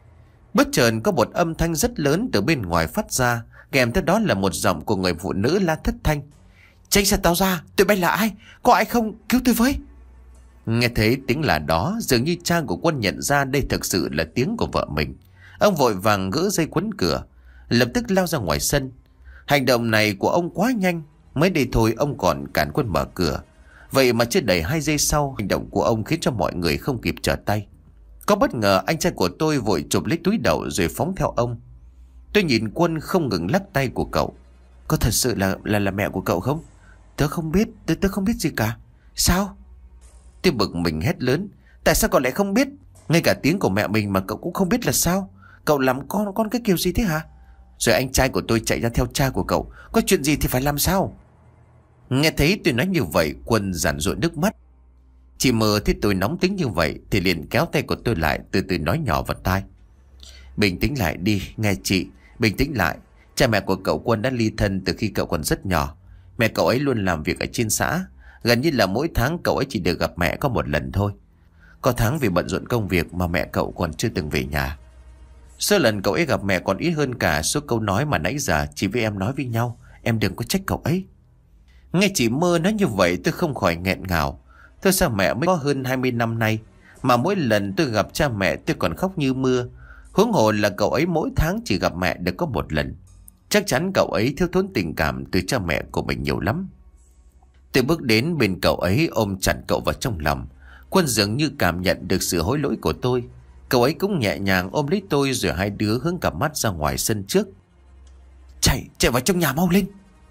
Bất chợt có một âm thanh rất lớn từ bên ngoài phát ra, kèm theo đó là một giọng của người phụ nữ la thất thanh. Tránh xa tao ra, tụi bay là ai? Có ai không? Cứu tôi với. Nghe thấy tiếng là đó, dường như cha của Quân nhận ra đây thực sự là tiếng của vợ mình. Ông vội vàng gỡ dây quấn cửa, lập tức lao ra ngoài sân. Hành động này của ông quá nhanh. Mới đây thôi ông còn cản Quân mở cửa. Vậy mà chưa đầy hai giây sau, hành động của ông khiến cho mọi người không kịp trở tay. Có bất ngờ anh trai của tôi vội chụp lấy túi đậu rồi phóng theo ông. Tôi nhìn Quân không ngừng lắc tay của cậu. Có thật sự là là là mẹ của cậu không? Tớ không biết, tớ tớ không biết gì cả. Sao? Tôi bực mình hét lớn. Tại sao cậu lại không biết? Ngay cả tiếng của mẹ mình mà cậu cũng không biết là sao? Cậu làm con con cái kiểu gì thế hả? Rồi anh trai của tôi chạy ra theo cha của cậu. Có chuyện gì thì phải làm sao? Nghe thấy tôi nói như vậy, Quân giàn giụa nước mắt. Chị Mơ thấy tôi nóng tính như vậy thì liền kéo tay của tôi lại, từ từ nói nhỏ vào tai. Bình tĩnh lại đi, nghe chị. Bình tĩnh lại. Cha mẹ của cậu Quân đã ly thân từ khi cậu còn rất nhỏ. Mẹ cậu ấy luôn làm việc ở trên xã. Gần như là mỗi tháng cậu ấy chỉ được gặp mẹ có một lần thôi. Có tháng vì bận rộn công việc mà mẹ cậu còn chưa từng về nhà. Số lần cậu ấy gặp mẹ còn ít hơn cả số câu nói mà nãy giờ chị với em nói với nhau. Em đừng có trách cậu ấy. Nghe chị Mơ nói như vậy tôi không khỏi nghẹn ngào. Tôi sao mẹ mới có hơn hai mươi năm nay mà mỗi lần tôi gặp cha mẹ tôi còn khóc như mưa. Huống hồ là cậu ấy mỗi tháng chỉ gặp mẹ được có một lần. Chắc chắn cậu ấy thiếu thốn tình cảm từ cha mẹ của mình nhiều lắm. Tôi bước đến bên cậu ấy ôm chặt cậu vào trong lòng. Quân dường như cảm nhận được sự hối lỗi của tôi. Cậu ấy cũng nhẹ nhàng ôm lấy tôi rồi hai đứa hướng cặp mắt ra ngoài sân trước. Chạy, chạy vào trong nhà mau lên.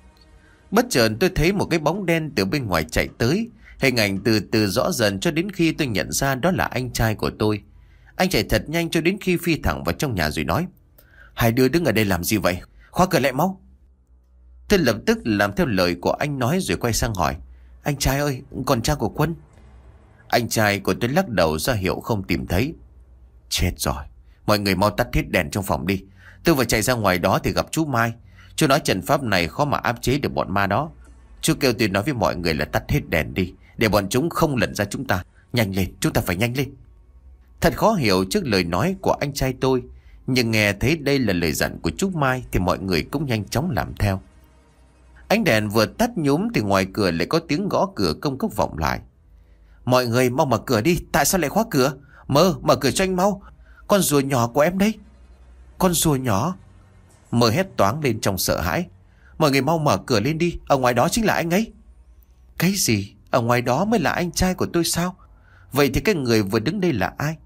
Bất chợt tôi thấy một cái bóng đen từ bên ngoài chạy tới. Hình ảnh từ từ rõ dần cho đến khi tôi nhận ra đó là anh trai của tôi. Anh chạy thật nhanh cho đến khi phi thẳng vào trong nhà rồi nói. Hai đứa đứng ở đây làm gì vậy? Khóa cửa lại mau. Tôi lập tức làm theo lời của anh nói rồi quay sang hỏi. Anh trai ơi, còn cha của Quân? Anh trai của tôi lắc đầu ra hiệu không tìm thấy. Chết rồi. Mọi người mau tắt hết đèn trong phòng đi. Tôi vừa chạy ra ngoài đó thì gặp chú Mai. Chú nói trận pháp này khó mà áp chế được bọn ma đó. Chú kêu tôi nói với mọi người là tắt hết đèn đi, để bọn chúng không lẩn ra chúng ta. Nhanh lên, chúng ta phải nhanh lên. Thật khó hiểu trước lời nói của anh trai tôi, nhưng nghe thấy đây là lời dặn của chú Mai thì mọi người cũng nhanh chóng làm theo. Ánh đèn vừa tắt nhúm thì ngoài cửa lại có tiếng gõ cửa công cốc vọng lại. Mọi người mau mở cửa đi, tại sao lại khóa cửa? Mơ, mở cửa cho anh mau. Con rùa nhỏ của em đấy. Con rùa nhỏ? Mơ hét toáng lên trong sợ hãi. Mọi người mau mở cửa lên đi, ở ngoài đó chính là anh ấy. Cái gì? Ở ngoài đó mới là anh trai của tôi sao? Vậy thì cái người vừa đứng đây là ai?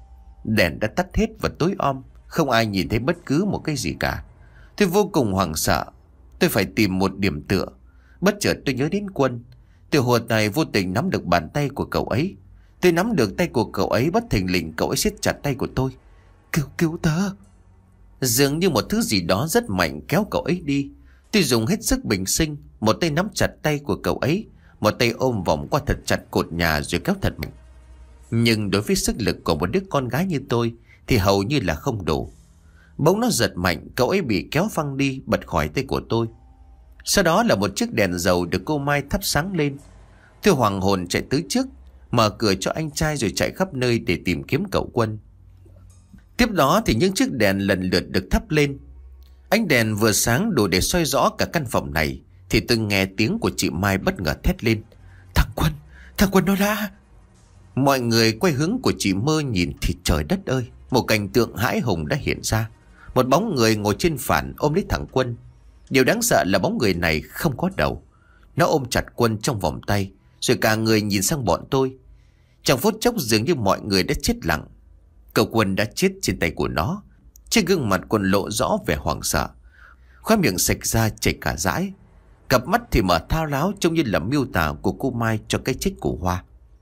Đèn đã tắt hết và tối om, không ai nhìn thấy bất cứ một cái gì cả. Tôi vô cùng hoảng sợ. Tôi phải tìm một điểm tựa. Bất chợt tôi nhớ đến Quân. Tiểu hồn này vô tình nắm được bàn tay của cậu ấy. Tôi nắm được tay của cậu ấy, bất thình lình cậu ấy siết chặt tay của tôi. Cứu, cứu tớ. Dường như một thứ gì đó rất mạnh kéo cậu ấy đi. Tôi dùng hết sức bình sinh, một tay nắm chặt tay của cậu ấy, một tay ôm vòng qua thật chặt cột nhà rồi kéo thật mạnh. Nhưng đối với sức lực của một đứa con gái như tôi thì hầu như là không đủ. Bỗng nó giật mạnh, cậu ấy bị kéo phăng đi, bật khỏi tay của tôi. Sau đó là một chiếc đèn dầu được cô Mai thắp sáng lên. Tôi hoàng hồn chạy tới trước, mở cửa cho anh trai rồi chạy khắp nơi để tìm kiếm cậu Quân. Tiếp đó thì những chiếc đèn lần lượt được thắp lên. Ánh đèn vừa sáng đủ để soi rõ cả căn phòng này thì tôi nghe tiếng của chị Mai bất ngờ thét lên. Thằng Quân, thằng Quân nó đã... Mọi người quay hướng của chị Mơ nhìn thì trời đất ơi, một cảnh tượng hãi hùng đã hiện ra. Một bóng người ngồi trên phản ôm lấy thằng Quân. Điều đáng sợ là bóng người này không có đầu. Nó ôm chặt Quân trong vòng tay, rồi cả người nhìn sang bọn tôi. Trong phút chốc dường như mọi người đã chết lặng. Cậu Quân đã chết trên tay của nó. Trên gương mặt Quân lộ rõ vẻ hoảng sợ, khóe miệng sạch ra chảy cả dãi. Cặp mắt thì mở thao láo, trông như là miêu tả của cô Mai cho cái chết của Hoa.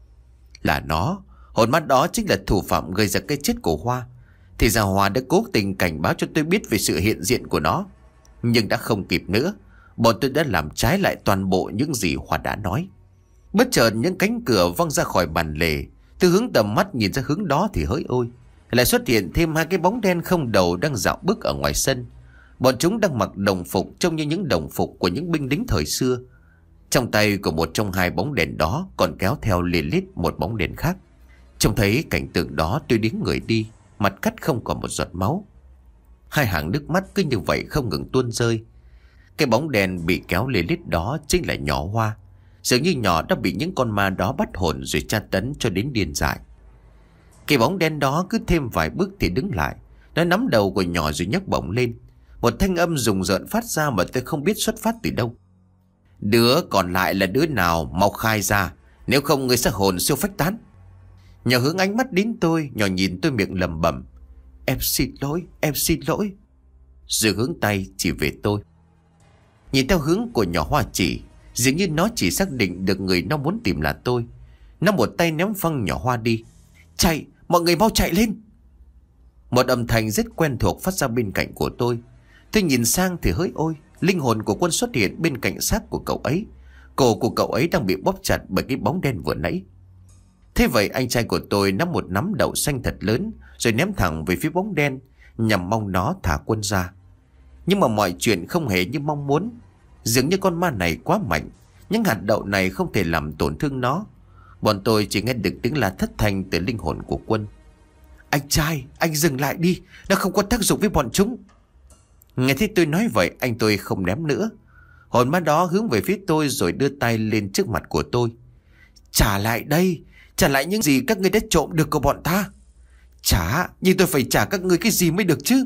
Là nó, hồn mắt đó chính là thủ phạm gây ra cái chết của Hoa. Thì ra Hoa đã cố tình cảnh báo cho tôi biết về sự hiện diện của nó. Nhưng đã không kịp nữa. Bọn tôi đã làm trái lại toàn bộ những gì Hoa đã nói. Bất chợt những cánh cửa văng ra khỏi bàn lề. Tôi hướng tầm mắt nhìn ra hướng đó thì hỡi ôi, lại xuất hiện thêm hai cái bóng đen không đầu đang dạo bước ở ngoài sân. Bọn chúng đang mặc đồng phục trông như những đồng phục của những binh lính thời xưa. Trong tay của một trong hai bóng đèn đó còn kéo theo liền lít một bóng đèn khác. Trông thấy cảnh tượng đó tôi điếng người đi, mặt cắt không còn một giọt máu. Hai hàng nước mắt cứ như vậy không ngừng tuôn rơi. Cái bóng đèn bị kéo liền lít đó chính là nhỏ Hoa. Dường như nhỏ đã bị những con ma đó bắt hồn rồi tra tấn cho đến điên dại. Cái bóng đen đó cứ thêm vài bước thì đứng lại. Nó nắm đầu của nhỏ rồi nhấc bổng lên. Một thanh âm rùng rợn phát ra mà tôi không biết xuất phát từ đâu. Đứa còn lại là đứa nào, mau khai ra, nếu không ngươi sẽ hồn siêu phách tán. Nhỏ hướng ánh mắt đến tôi, nhỏ nhìn tôi miệng lẩm bẩm. Em xin lỗi, em xin lỗi. Rồi hướng tay chỉ về tôi. Nhìn theo hướng của nhỏ Hoa chỉ, dường như nó chỉ xác định được người nó muốn tìm là tôi. Nó một tay ném phăng nhỏ Hoa đi. Chạy, mọi người mau chạy lên. Một âm thanh rất quen thuộc phát ra bên cạnh của tôi. Tôi nhìn sang thì hỡi ôi, linh hồn của Quân xuất hiện bên cạnh xác của cậu ấy. Cổ của cậu ấy đang bị bóp chặt bởi cái bóng đen vừa nãy. Thế vậy anh trai của tôi nắm một nắm đậu xanh thật lớn rồi ném thẳng về phía bóng đen, nhằm mong nó thả Quân ra. Nhưng mà mọi chuyện không hề như mong muốn. Dường như con ma này quá mạnh, những hạt đậu này không thể làm tổn thương nó. Bọn tôi chỉ nghe được tiếng la thất thanh từ linh hồn của Quân. Anh trai, anh dừng lại đi, nó không có tác dụng với bọn chúng. Nghe thấy tôi nói vậy, anh tôi không ném nữa. Hồn ma đó hướng về phía tôi rồi đưa tay lên trước mặt của tôi. Trả lại đây, trả lại những gì các ngươi đã trộm được của bọn ta. Trả, nhưng tôi phải trả các ngươi cái gì mới được chứ.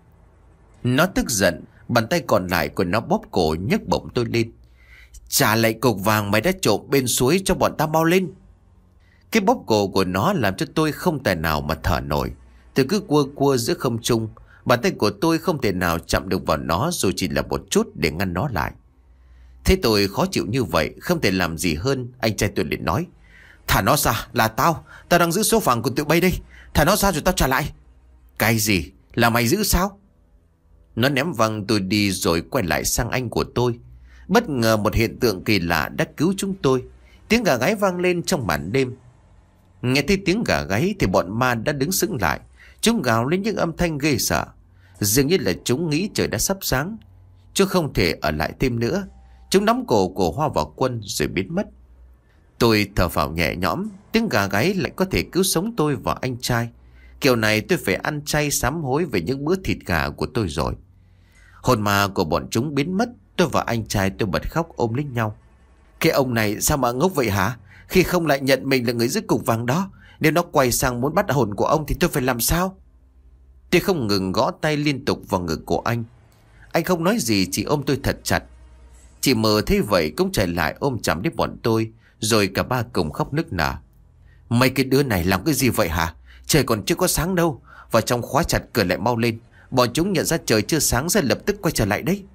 Nó tức giận, bàn tay còn lại của nó bóp cổ nhấc bổng tôi lên. Trả lại cục vàng mày đã trộm bên suối cho bọn ta mau lên. Cái bóp cổ của nó làm cho tôi không thể nào mà thở nổi. Tôi cứ cua cua giữa không trung. Bàn tay của tôi không thể nào chạm được vào nó, dù chỉ là một chút để ngăn nó lại. Thế tôi khó chịu như vậy, không thể làm gì hơn. Anh trai tôi liền nói. Thả nó ra, là tao. Tao đang giữ số vàng của tụi bay đây. Thả nó ra rồi tao trả lại. Cái gì? Là mày giữ sao? Nó ném văng tôi đi rồi quay lại sang anh của tôi. Bất ngờ một hiện tượng kỳ lạ đã cứu chúng tôi. Tiếng gà gáy vang lên trong màn đêm. Nghe thấy tiếng gà gáy thì bọn ma đã đứng sững lại. Chúng gào lên những âm thanh ghê sợ. Dường như là chúng nghĩ trời đã sắp sáng, chúng không thể ở lại thêm nữa. Chúng nắm cổ của Hoa và Quân rồi biến mất. Tôi thở phào nhẹ nhõm, tiếng gà gáy lại có thể cứu sống tôi và anh trai. Kiểu này tôi phải ăn chay sám hối về những bữa thịt gà của tôi rồi. Hồn ma của bọn chúng biến mất, tôi và anh trai tôi bật khóc ôm lấy nhau. Cái ông này sao mà ngốc vậy hả? Khi không lại nhận mình là người giữ cục vàng đó. Nếu nó quay sang muốn bắt hồn của ông thì tôi phải làm sao? Tôi không ngừng gõ tay liên tục vào ngực của anh. Anh không nói gì, chỉ ôm tôi thật chặt. Chị Mờ thấy vậy cũng chạy lại ôm chầm đến bọn tôi, rồi cả ba cùng khóc nức nở. Mấy cái đứa này làm cái gì vậy hả? Trời còn chưa có sáng đâu. Vào trong khóa chặt cửa lại mau lên. Bọn chúng nhận ra trời chưa sáng sẽ lập tức quay trở lại đấy.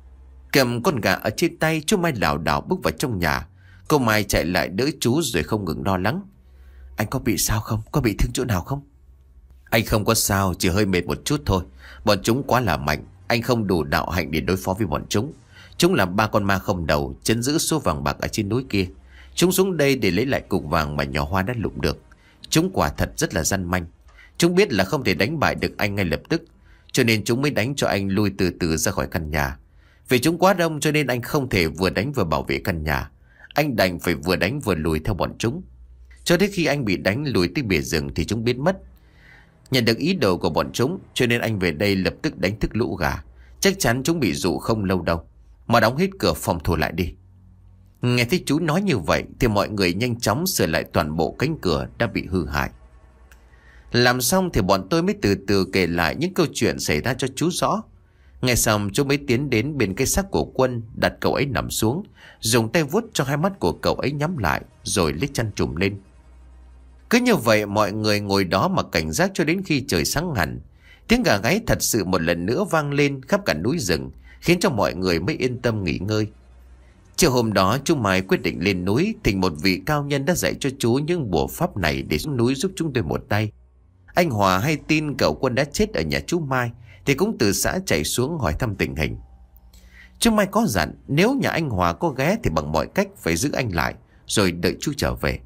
Cầm con gà ở trên tay, chú Mai lảo đảo bước vào trong nhà. Cô Mai chạy lại đỡ chú rồi không ngừng lo lắng. Anh có bị sao không? Có bị thương chỗ nào không? Anh không có sao, chỉ hơi mệt một chút thôi. Bọn chúng quá là mạnh, anh không đủ đạo hạnh để đối phó với bọn chúng. Chúng là ba con ma không đầu, trấn giữ số vàng bạc ở trên núi kia. Chúng xuống đây để lấy lại cục vàng mà nhỏ Hoa đã lụm được. Chúng quả thật rất là gian manh. Chúng biết là không thể đánh bại được anh ngay lập tức, cho nên chúng mới đánh cho anh lui từ từ ra khỏi căn nhà. Vì chúng quá đông cho nên anh không thể vừa đánh vừa bảo vệ căn nhà. Anh đành phải vừa đánh vừa lùi theo bọn chúng. Cho đến khi anh bị đánh lùi tới bìa rừng thì chúng biến mất. Nhận được ý đồ của bọn chúng, cho nên anh về đây lập tức đánh thức lũ gà. Chắc chắn chúng bị dụ không lâu đâu. Mà đóng hết cửa phòng thủ lại đi. Nghe thấy chú nói như vậy thì mọi người nhanh chóng sửa lại toàn bộ cánh cửa đã bị hư hại. Làm xong thì bọn tôi mới từ từ kể lại những câu chuyện xảy ra cho chú rõ. Nghe xong chú mới tiến đến bên cái xác của Quân, đặt cậu ấy nằm xuống, dùng tay vuốt cho hai mắt của cậu ấy nhắm lại, rồi lấy chăn trùm lên. Cứ như vậy mọi người ngồi đó mà cảnh giác cho đến khi trời sáng hẳn. Tiếng gà gáy thật sự một lần nữa vang lên khắp cả núi rừng, khiến cho mọi người mới yên tâm nghỉ ngơi. Chiều hôm đó chú Mai quyết định lên núi, thỉnh một vị cao nhân đã dạy cho chú những bùa pháp này để xuống núi giúp chúng tôi một tay. Anh Hòa hay tin cậu Quân đã chết ở nhà chú Mai thì cũng từ xã chạy xuống hỏi thăm tình hình. Chú Mai có dặn nếu nhà anh Hòa có ghé thì bằng mọi cách phải giữ anh lại, rồi đợi chú trở về.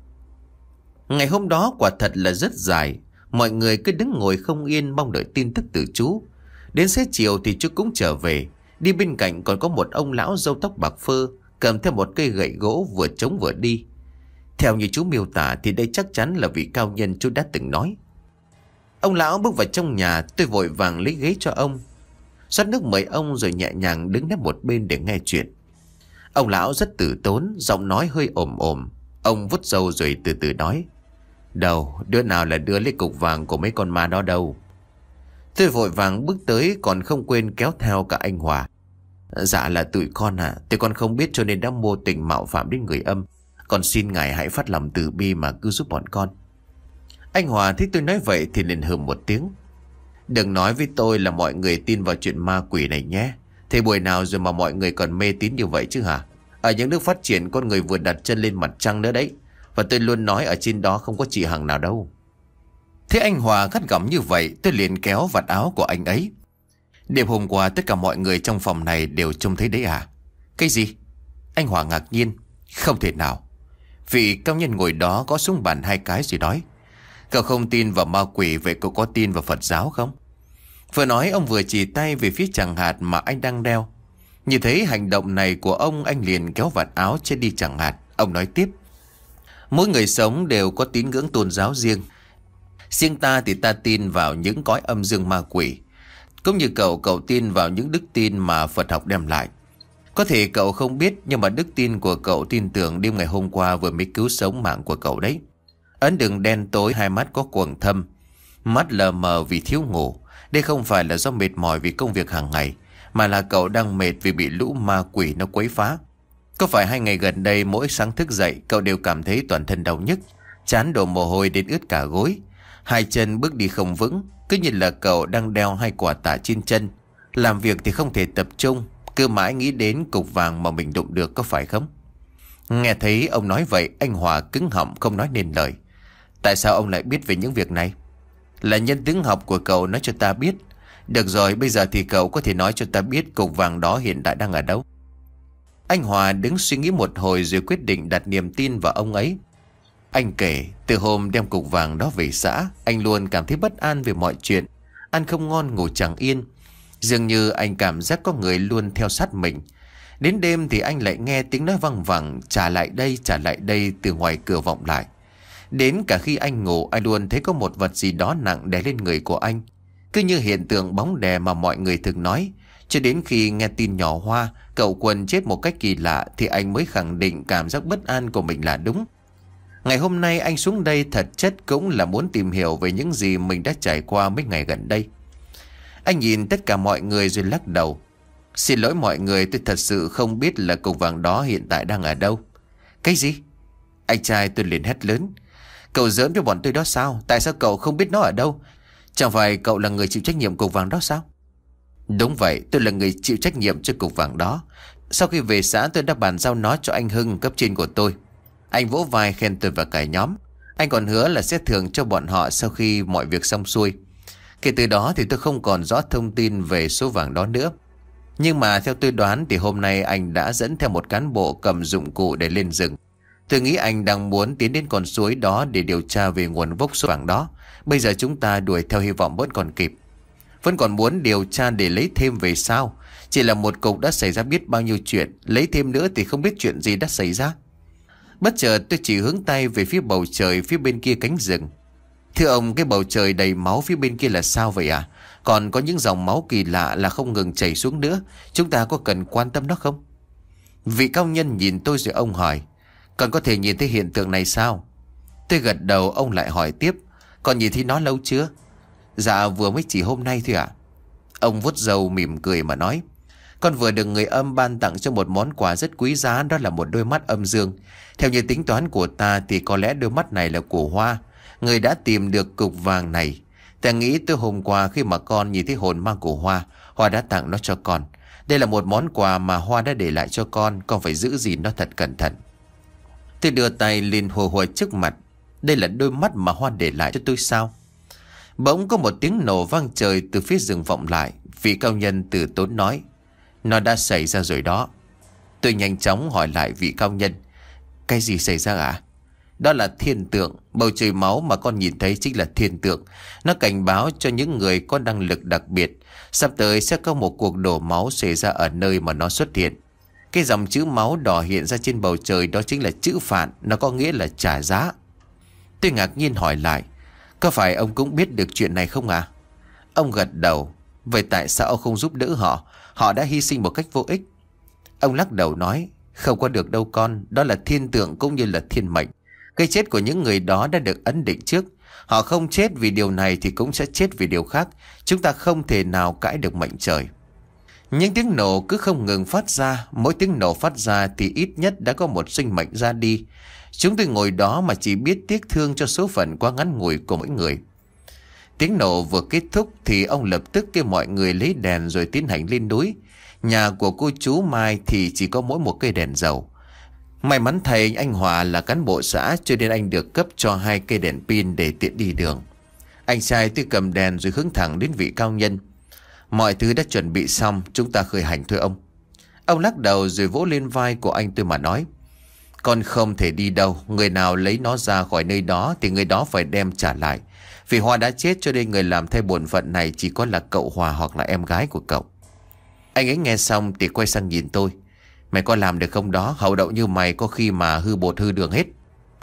Ngày hôm đó quả thật là rất dài. Mọi người cứ đứng ngồi không yên mong đợi tin tức từ chú. Đến xế chiều thì chú cũng trở về. Đi bên cạnh còn có một ông lão râu tóc bạc phơ, cầm theo một cây gậy gỗ vừa chống vừa đi. Theo như chú miêu tả thì đây chắc chắn là vị cao nhân chú đã từng nói. Ông lão bước vào trong nhà, tôi vội vàng lấy ghế cho ông, rót nước mời ông rồi nhẹ nhàng đứng nép một bên để nghe chuyện. Ông lão rất tử tốn, giọng nói hơi ồm ồm. Ông vuốt râu rồi từ từ nói. Đâu, đứa nào là đưa lấy cục vàng của mấy con ma đó đâu? Tôi vội vàng bước tới còn không quên kéo theo cả anh Hòa. Dạ là tụi con à, tụi con không biết cho nên đã vô tình mạo phạm đến người âm. Con xin ngài hãy phát lòng từ bi mà cứ giúp bọn con. Anh Hòa thấy tôi nói vậy thì liền hừm một tiếng. Đừng nói với tôi là mọi người tin vào chuyện ma quỷ này nhé. Thế buổi nào rồi mà mọi người còn mê tín như vậy chứ hả? Ở những nước phát triển con người vừa đặt chân lên mặt trăng nữa đấy. Và tôi luôn nói ở trên đó không có chị Hằng nào đâu. Thế anh Hòa gắt gỏng như vậy, tôi liền kéo vạt áo của anh ấy. Đêm hôm qua tất cả mọi người trong phòng này đều trông thấy đấy à? Cái gì? Anh Hòa ngạc nhiên. Không thể nào. Vị cao nhân ngồi đó có xuống bàn hai cái rồi nói. Cậu không tin vào ma quỷ, vậy cậu có tin vào Phật giáo không? Vừa nói ông vừa chỉ tay về phía chàng hạt mà anh đang đeo. Nhìn thấy hành động này của ông, anh liền kéo vạt áo che đi chàng hạt. Ông nói tiếp. Mỗi người sống đều có tín ngưỡng tôn giáo riêng. Riêng ta thì ta tin vào những cõi âm dương ma quỷ. Cũng như cậu, cậu tin vào những đức tin mà Phật học đem lại. Có thể cậu không biết, nhưng mà đức tin của cậu tin tưởng đêm ngày hôm qua vừa mới cứu sống mạng của cậu đấy. Ấn đường đen tối, hai mắt có quầng thâm, mắt lờ mờ vì thiếu ngủ. Đây không phải là do mệt mỏi vì công việc hàng ngày, mà là cậu đang mệt vì bị lũ ma quỷ nó quấy phá. Có phải hai ngày gần đây mỗi sáng thức dậy cậu đều cảm thấy toàn thân đau nhức, trán đổ mồ hôi đến ướt cả gối, hai chân bước đi không vững, cứ như là cậu đang đeo hai quả tạ trên chân. Làm việc thì không thể tập trung, cứ mãi nghĩ đến cục vàng mà mình đụng được, có phải không? Nghe thấy ông nói vậy, anh Hòa cứng họng không nói nên lời. Tại sao ông lại biết về những việc này? Là nhân tướng học của cậu nói cho ta biết. Được rồi, bây giờ thì cậu có thể nói cho ta biết cục vàng đó hiện tại đang ở đâu. Anh Hòa đứng suy nghĩ một hồi rồi quyết định đặt niềm tin vào ông ấy. Anh kể, từ hôm đem cục vàng đó về xã, anh luôn cảm thấy bất an về mọi chuyện. Ăn không ngon, ngủ chẳng yên. Dường như anh cảm giác có người luôn theo sát mình. Đến đêm thì anh lại nghe tiếng nói văng vẳng trả lại đây, trả lại đây từ ngoài cửa vọng lại. Đến cả khi anh ngủ, anh luôn thấy có một vật gì đó nặng đè lên người của anh, cứ như hiện tượng bóng đè mà mọi người thường nói. Cho đến khi nghe tin nhỏ Hoa, cậu Quân chết một cách kỳ lạ, thì anh mới khẳng định cảm giác bất an của mình là đúng. Ngày hôm nay anh xuống đây thật chất cũng là muốn tìm hiểu về những gì mình đã trải qua mấy ngày gần đây. Anh nhìn tất cả mọi người rồi lắc đầu. Xin lỗi mọi người, tôi thật sự không biết là cục vàng đó hiện tại đang ở đâu. Cái gì? Anh trai tôi liền hét lớn. Cậu giỡn với bọn tôi đó sao? Tại sao cậu không biết nó ở đâu? Chẳng phải cậu là người chịu trách nhiệm cục vàng đó sao? Đúng vậy, tôi là người chịu trách nhiệm cho cục vàng đó. Sau khi về xã tôi đã bàn giao nó cho anh Hưng, cấp trên của tôi. Anh vỗ vai khen tôi và cả nhóm. Anh còn hứa là sẽ thưởng cho bọn họ sau khi mọi việc xong xuôi. Kể từ đó thì tôi không còn rõ thông tin về số vàng đó nữa. Nhưng mà theo tôi đoán thì hôm nay anh đã dẫn theo một cán bộ cầm dụng cụ để lên rừng. Tôi nghĩ anh đang muốn tiến đến con suối đó để điều tra về nguồn gốc số vàng đó. Bây giờ chúng ta đuổi theo hy vọng vẫn còn kịp. Vẫn còn muốn điều tra để lấy thêm về sao? Chỉ là một cục đã xảy ra biết bao nhiêu chuyện, lấy thêm nữa thì không biết chuyện gì đã xảy ra. Bất chợt tôi chỉ hướng tay về phía bầu trời phía bên kia cánh rừng. Thưa ông, cái bầu trời đầy máu phía bên kia là sao vậy à? Còn có những dòng máu kỳ lạ là không ngừng chảy xuống nữa. Chúng ta có cần quan tâm nó không? Vị cao nhân nhìn tôi rồi ông hỏi. Còn có thể nhìn thấy hiện tượng này sao? Tôi gật đầu, ông lại hỏi tiếp. Còn nhìn thấy nó lâu chưa? Dạ vừa mới chỉ hôm nay thôi ạ. Ông vuốt râu mỉm cười mà nói. Con vừa được người âm ban tặng cho một món quà rất quý giá, đó là một đôi mắt âm dương. Theo như tính toán của ta thì có lẽ đôi mắt này là của Hoa, người đã tìm được cục vàng này. Ta nghĩ từ hôm qua khi mà con nhìn thấy hồn ma của Hoa, Hoa đã tặng nó cho con. Đây là một món quà mà Hoa đã để lại cho con, con phải giữ gìn nó thật cẩn thận. Tôi đưa tay lên hồ hồi trước mặt. Đây là đôi mắt mà Hoa để lại cho tôi sao? Bỗng có một tiếng nổ vang trời từ phía rừng vọng lại. Vị cao nhân từ tốn nói. Nó đã xảy ra rồi đó. Tôi nhanh chóng hỏi lại vị cao nhân. Cái gì xảy ra ạ? À? Đó là thiên tượng. Bầu trời máu mà con nhìn thấy chính là thiên tượng. Nó cảnh báo cho những người có năng lực đặc biệt. Sắp tới sẽ có một cuộc đổ máu xảy ra ở nơi mà nó xuất hiện. Cái dòng chữ máu đỏ hiện ra trên bầu trời đó chính là chữ phạn. Nó có nghĩa là trả giá. Tôi ngạc nhiên hỏi lại. Có phải ông cũng biết được chuyện này không à? Ông gật đầu. Vậy tại sao ông không giúp đỡ họ? Họ đã hy sinh một cách vô ích. Ông lắc đầu nói. Không có được đâu con. Đó là thiên tượng cũng như là thiên mệnh. Cái chết của những người đó đã được ấn định trước. Họ không chết vì điều này thì cũng sẽ chết vì điều khác. Chúng ta không thể nào cãi được mệnh trời. Những tiếng nổ cứ không ngừng phát ra. Mỗi tiếng nổ phát ra thì ít nhất đã có một sinh mệnh ra đi. Chúng tôi ngồi đó mà chỉ biết tiếc thương cho số phận quá ngắn ngủi của mỗi người. Tiếng nổ vừa kết thúc thì ông lập tức kêu mọi người lấy đèn rồi tiến hành lên núi. Nhà của cô chú Mai thì chỉ có mỗi một cây đèn dầu. May mắn thầy anh Hòa là cán bộ xã cho nên anh được cấp cho hai cây đèn pin để tiện đi đường. Anh trai tôi cầm đèn rồi hướng thẳng đến vị cao nhân. Mọi thứ đã chuẩn bị xong, chúng ta khởi hành thôi ông. Ông lắc đầu rồi vỗ lên vai của anh tôi mà nói. Con không thể đi đâu. Người nào lấy nó ra khỏi nơi đó thì người đó phải đem trả lại. Vì Hoa đã chết cho nên người làm thay bổn phận này chỉ có là cậu Hòa hoặc là em gái của cậu. Anh ấy nghe xong thì quay sang nhìn tôi. Mày có làm được không đó? Hậu đậu như mày có khi mà hư bột hư đường hết.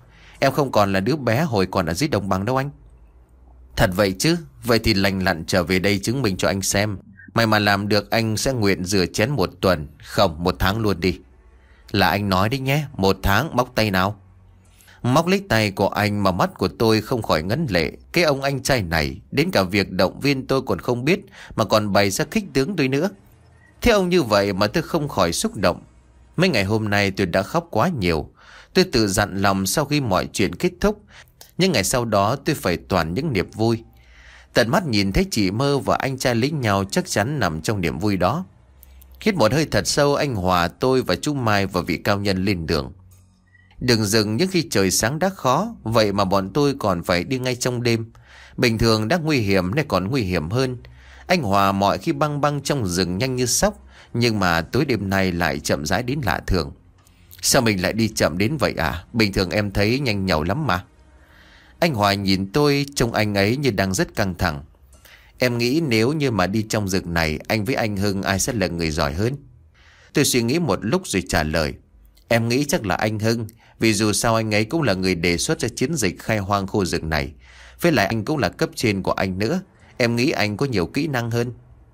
Em không còn là đứa bé hồi còn ở dưới đồng bằng đâu anh. Thật vậy chứ? Vậy thì lành lặn trở về đây chứng minh cho anh xem. Mày mà làm được anh sẽ nguyện rửa chén một tuần. Không, một tháng luôn đi. Là anh nói đấy nhé. Một tháng móc tay nào. Móc lấy tay của anh mà mắt của tôi không khỏi ngấn lệ. Cái ông anh trai này đến cả việc động viên tôi còn không biết mà còn bày ra khích tướng tôi nữa. Thế ông như vậy mà tôi không khỏi xúc động. Mấy ngày hôm nay tôi đã khóc quá nhiều. Tôi tự dặn lòng sau khi mọi chuyện kết thúc, những ngày sau đó tôi phải toàn những niềm vui. Tận mắt nhìn thấy chị Mơ và anh trai lấy nhau chắc chắn nằm trong niềm vui đó. Hít một hơi thật sâu, anh Hòa, tôi và chú Mai và vị cao nhân lên đường. Đường rừng những khi trời sáng đã khó, vậy mà bọn tôi còn phải đi ngay trong đêm. Bình thường đã nguy hiểm nay còn nguy hiểm hơn. Anh Hòa mọi khi băng băng trong rừng nhanh như sóc, nhưng mà tối đêm nay lại chậm rãi đến lạ thường. Sao mình lại đi chậm đến vậy à? Bình thường em thấy nhanh nhảu lắm mà. Anh Hòa nhìn tôi, trông anh ấy như đang rất căng thẳng. Em nghĩ nếu như mà đi trong rừng này, anh với anh Hưng ai sẽ là người giỏi hơn? Tôi suy nghĩ một lúc rồi trả lời. Em nghĩ chắc là anh Hưng, vì dù sao anh ấy cũng là người đề xuất ra chiến dịch khai hoang khu rừng này. Với lại anh cũng là cấp trên của anh nữa. Em nghĩ anh có nhiều kỹ năng hơn.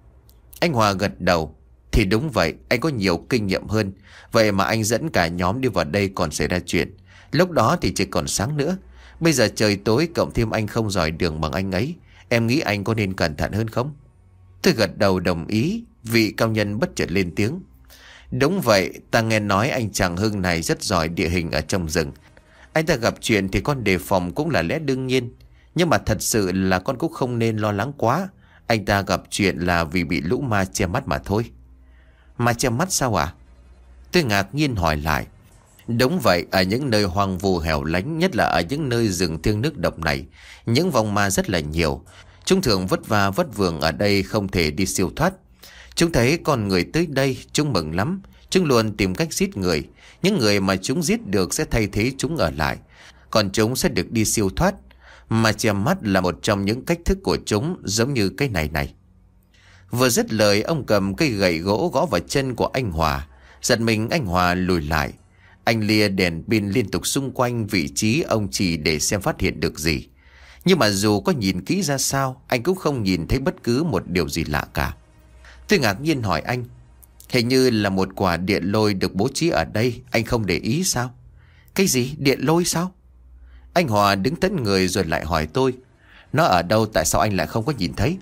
Anh Hòa gật đầu. Thì đúng vậy, anh có nhiều kinh nghiệm hơn. Vậy mà anh dẫn cả nhóm đi vào đây còn xảy ra chuyện. Lúc đó thì chỉ còn sáng nữa. Bây giờ trời tối, cộng thêm anh không giỏi đường bằng anh ấy. Em nghĩ anh có nên cẩn thận hơn không? Tôi gật đầu đồng ý. Vị cao nhân bất chợt lên tiếng. Đúng vậy, ta nghe nói anh chàng Hưng này rất giỏi địa hình ở trong rừng. Anh ta gặp chuyện thì con đề phòng cũng là lẽ đương nhiên. Nhưng mà thật sự là con cũng không nên lo lắng quá. Anh ta gặp chuyện là vì bị lũ ma che mắt mà thôi. Ma che mắt sao ạ? Tôi ngạc nhiên hỏi lại. Đúng vậy, ở những nơi hoang vu hẻo lánh, nhất là ở những nơi rừng thiêng nước độc này, những vong ma rất là nhiều. Chúng thường vất vả vất vưởng ở đây, không thể đi siêu thoát. Chúng thấy con người tới đây, chúng mừng lắm. Chúng luôn tìm cách giết người. Những người mà chúng giết được sẽ thay thế chúng ở lại. Còn chúng sẽ được đi siêu thoát. Mà che mắt là một trong những cách thức của chúng, giống như cái này này. Vừa dứt lời, ông cầm cây gậy gỗ gõ vào chân của anh Hòa. Giật mình, anh Hòa lùi lại. Anh lia đèn pin liên tục xung quanh vị trí ông chỉ để xem phát hiện được gì. Nhưng mà dù có nhìn kỹ ra sao, anh cũng không nhìn thấy bất cứ một điều gì lạ cả. Tôi ngạc nhiên hỏi anh. Hình như là một quả điện lôi được bố trí ở đây, anh không để ý sao? Cái gì? Điện lôi sao? Anh Hòa đứng thẫn người rồi lại hỏi tôi. Nó ở đâu, tại sao anh lại không có nhìn thấy?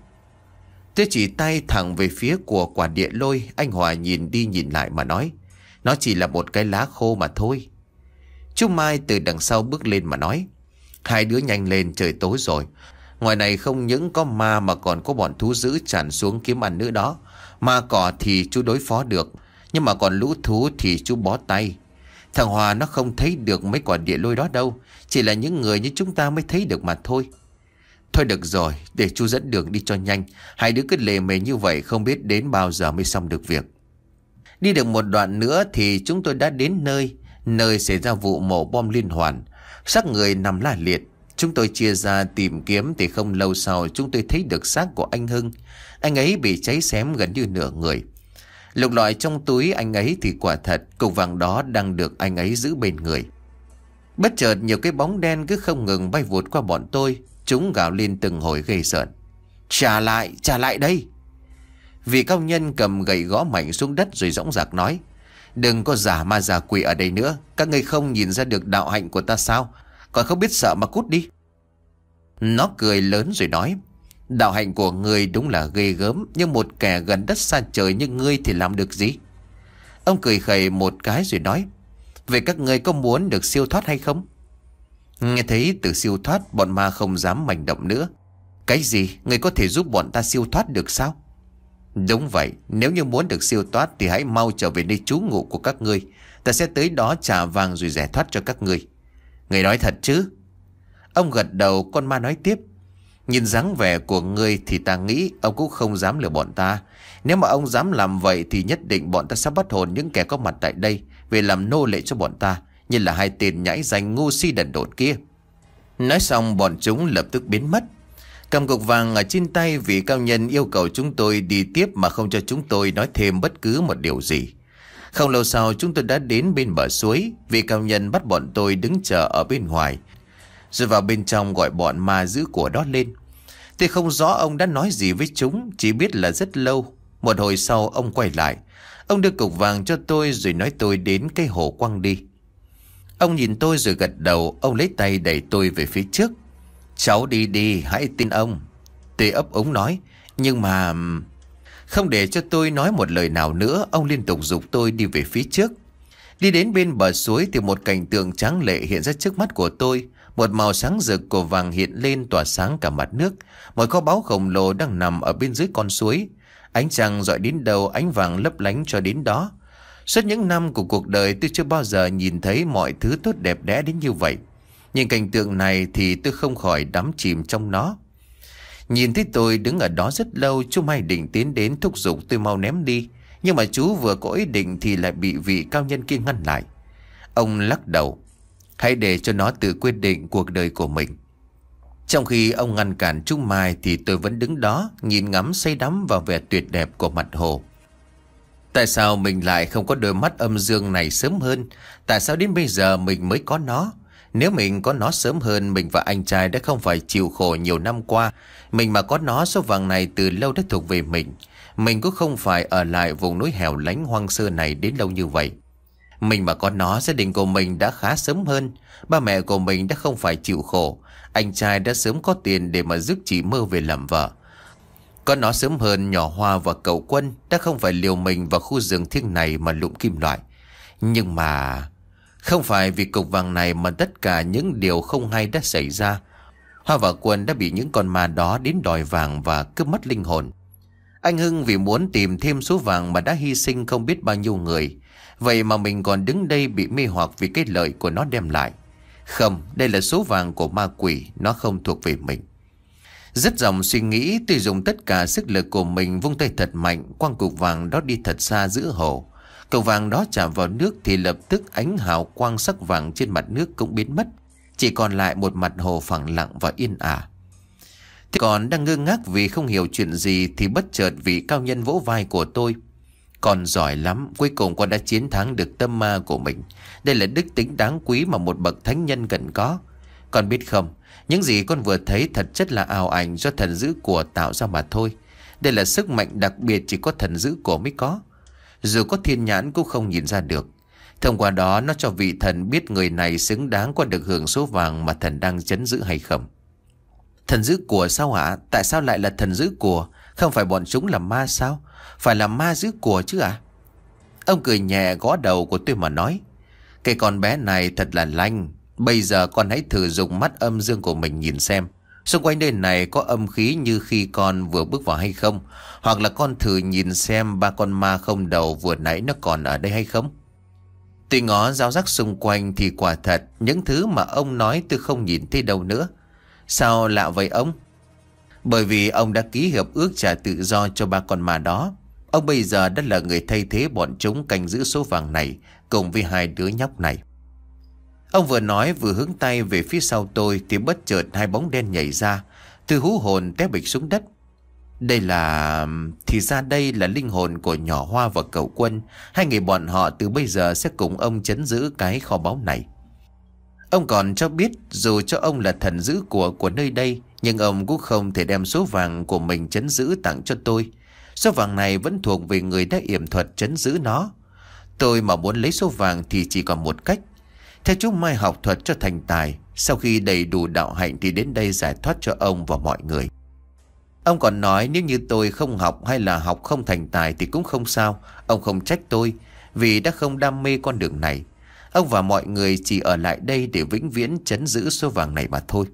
Tôi chỉ tay thẳng về phía của quả điện lôi. Anh Hòa nhìn đi nhìn lại mà nói. Nó chỉ là một cái lá khô mà thôi. Chú Mai từ đằng sau bước lên mà nói. Hai đứa nhanh lên, trời tối rồi. Ngoài này không những có ma mà còn có bọn thú dữ tràn xuống kiếm ăn nữa đó. Ma cỏ thì chú đối phó được, nhưng mà còn lũ thú thì chú bó tay. Thằng Hòa nó không thấy được mấy quả địa lôi đó đâu. Chỉ là những người như chúng ta mới thấy được mà thôi. Thôi được rồi, để chú dẫn đường đi cho nhanh. Hai đứa cứ lề mề như vậy không biết đến bao giờ mới xong được việc. Đi được một đoạn nữa thì chúng tôi đã đến nơi Nơi xảy ra vụ mổ bom liên hoàn. Xác người nằm la liệt. Chúng tôi chia ra tìm kiếm thì không lâu sau chúng tôi thấy được xác của anh Hưng. Anh ấy bị cháy xém gần như nửa người. Lục lọi trong túi anh ấy thì quả thật cục vàng đó đang được anh ấy giữ bên người. Bất chợt nhiều cái bóng đen cứ không ngừng bay vụt qua bọn tôi. Chúng gào lên từng hồi gây sợ. Trả lại, trả lại đây. Vị cao nhân cầm gậy gõ mạnh xuống đất rồi dõng dạc nói. Đừng có giả ma giả quỷ ở đây nữa. Các ngươi không nhìn ra được đạo hạnh của ta sao? Còn không biết sợ mà cút đi. Nó cười lớn rồi nói. Đạo hạnh của ngươi đúng là ghê gớm. Nhưng một kẻ gần đất xa trời như ngươi thì làm được gì? Ông cười khẩy một cái rồi nói. Vậy các ngươi có muốn được siêu thoát hay không? Nghe thấy từ siêu thoát, bọn ma không dám manh động nữa. Cái gì? Ngươi có thể giúp bọn ta siêu thoát được sao? Đúng vậy, nếu như muốn được siêu thoát thì hãy mau trở về nơi trú ngụ của các ngươi. Ta sẽ tới đó trả vàng rồi giải thoát cho các ngươi. Ngươi nói thật chứ? Ông gật đầu. Con ma nói tiếp. Nhìn dáng vẻ của ngươi thì ta nghĩ ông cũng không dám lừa bọn ta. Nếu mà ông dám làm vậy thì nhất định bọn ta sẽ bắt hồn những kẻ có mặt tại đây về làm nô lệ cho bọn ta, như là hai tên nhãi danh ngu si đần độn kia. Nói xong bọn chúng lập tức biến mất. Cầm cục vàng ở trên tay, vị cao nhân yêu cầu chúng tôi đi tiếp mà không cho chúng tôi nói thêm bất cứ một điều gì. Không lâu sau chúng tôi đã đến bên bờ suối. Vị cao nhân bắt bọn tôi đứng chờ ở bên ngoài, rồi vào bên trong gọi bọn ma giữ của đó lên. Tôi không rõ ông đã nói gì với chúng, chỉ biết là rất lâu. Một hồi sau ông quay lại. Ông đưa cục vàng cho tôi rồi nói tôi đến cái hồ quăng đi. Ông nhìn tôi rồi gật đầu. Ông lấy tay đẩy tôi về phía trước. Cháu đi đi, hãy tin ông. Tôi ấp úng nói. Nhưng mà... Không để cho tôi nói một lời nào nữa, ông liên tục giục tôi đi về phía trước. Đi đến bên bờ suối thì một cảnh tượng tráng lệ hiện ra trước mắt của tôi. Một màu sáng rực của vàng hiện lên tỏa sáng cả mặt nước. Một kho báu khổng lồ đang nằm ở bên dưới con suối. Ánh trăng rọi đến đâu, ánh vàng lấp lánh cho đến đó. Suốt những năm của cuộc đời tôi chưa bao giờ nhìn thấy mọi thứ tốt đẹp đẽ đến như vậy. Nhìn cảnh tượng này thì tôi không khỏi đắm chìm trong nó. Nhìn thấy tôi đứng ở đó rất lâu, chú Mai định tiến đến thúc giục tôi mau ném đi. Nhưng mà chú vừa có ý định thì lại bị vị cao nhân kia ngăn lại. Ông lắc đầu. Hãy để cho nó tự quyết định cuộc đời của mình. Trong khi ông ngăn cản chú Mai thì tôi vẫn đứng đó nhìn ngắm say đắm vào vẻ tuyệt đẹp của mặt hồ. Tại sao mình lại không có đôi mắt âm dương này sớm hơn? Tại sao đến bây giờ mình mới có nó? Nếu mình có nó sớm hơn, mình và anh trai đã không phải chịu khổ nhiều năm qua. Mình mà có nó, số vàng này từ lâu đã thuộc về mình. Mình cũng không phải ở lại vùng núi hẻo lánh hoang sơ này đến lâu như vậy. Mình mà có nó, gia đình của mình đã khá sớm hơn. Ba mẹ của mình đã không phải chịu khổ. Anh trai đã sớm có tiền để mà giúp chị Mơ về làm vợ. Có nó sớm hơn, nhỏ Hoa và cậu Quân đã không phải liều mình vào khu rừng thiêng này mà lụm kim loại. Nhưng mà không phải vì cục vàng này mà tất cả những điều không hay đã xảy ra. Hoa và Quân đã bị những con ma đó đến đòi vàng và cướp mất linh hồn. Anh Hưng vì muốn tìm thêm số vàng mà đã hy sinh không biết bao nhiêu người. Vậy mà mình còn đứng đây bị mê hoặc vì cái lợi của nó đem lại. Không, đây là số vàng của ma quỷ, nó không thuộc về mình. Rất dòng suy nghĩ, tôi dùng tất cả sức lực của mình vung tay thật mạnh, quăng cục vàng đó đi thật xa giữa hồ. Cục vàng đó chạm vào nước thì lập tức ánh hào quang sắc vàng trên mặt nước cũng biến mất. Chỉ còn lại một mặt hồ phẳng lặng và yên ả. Thế còn đang ngơ ngác vì không hiểu chuyện gì thì bất chợt vị cao nhân vỗ vai của tôi. Con giỏi lắm, cuối cùng con đã chiến thắng được tâm ma của mình. Đây là đức tính đáng quý mà một bậc thánh nhân cần có. Con biết không, những gì con vừa thấy thật chất là ảo ảnh do thần giữ của tạo ra mà thôi. Đây là sức mạnh đặc biệt chỉ có thần giữ của mới có. Dù có thiên nhãn cũng không nhìn ra được. Thông qua đó nó cho vị thần biết người này xứng đáng có được hưởng số vàng mà thần đang trấn giữ hay không. Thần giữ của sao hả? Tại sao lại là thần giữ của? Không phải bọn chúng là ma sao? Phải là ma giữ của chứ ạ? À? Ông cười nhẹ gõ đầu của tôi mà nói. Cái con bé này thật là lanh. Bây giờ con hãy thử dùng mắt âm dương của mình nhìn xem. Xung quanh nơi này có âm khí như khi con vừa bước vào hay không? Hoặc là con thử nhìn xem ba con ma không đầu vừa nãy nó còn ở đây hay không? Tôi ngó ráo rắc xung quanh thì quả thật những thứ mà ông nói tôi không nhìn thấy đâu nữa. Sao lạ vậy ông? Bởi vì ông đã ký hiệp ước trả tự do cho ba con ma đó. Ông bây giờ đã là người thay thế bọn chúng canh giữ số vàng này cùng với hai đứa nhóc này. Ông vừa nói vừa hướng tay về phía sau tôi thì bất chợt hai bóng đen nhảy ra. Tôi hú hồn té bịch xuống đất. Đây là... Thì ra đây là linh hồn của nhỏ Hoa và cậu Quân. Hai người bọn họ từ bây giờ sẽ cùng ông trấn giữ cái kho báu này. Ông còn cho biết dù cho ông là thần giữ của của nơi đây, nhưng ông cũng không thể đem số vàng của mình trấn giữ tặng cho tôi. Số vàng này vẫn thuộc về người đã yểm thuật trấn giữ nó. Tôi mà muốn lấy số vàng thì chỉ còn một cách. Theo chú Mai học thuật cho thành tài, sau khi đầy đủ đạo hạnh thì đến đây giải thoát cho ông và mọi người. Ông còn nói nếu như tôi không học hay là học không thành tài thì cũng không sao. Ông không trách tôi vì đã không đam mê con đường này. Ông và mọi người chỉ ở lại đây để vĩnh viễn trấn giữ số vàng này mà thôi.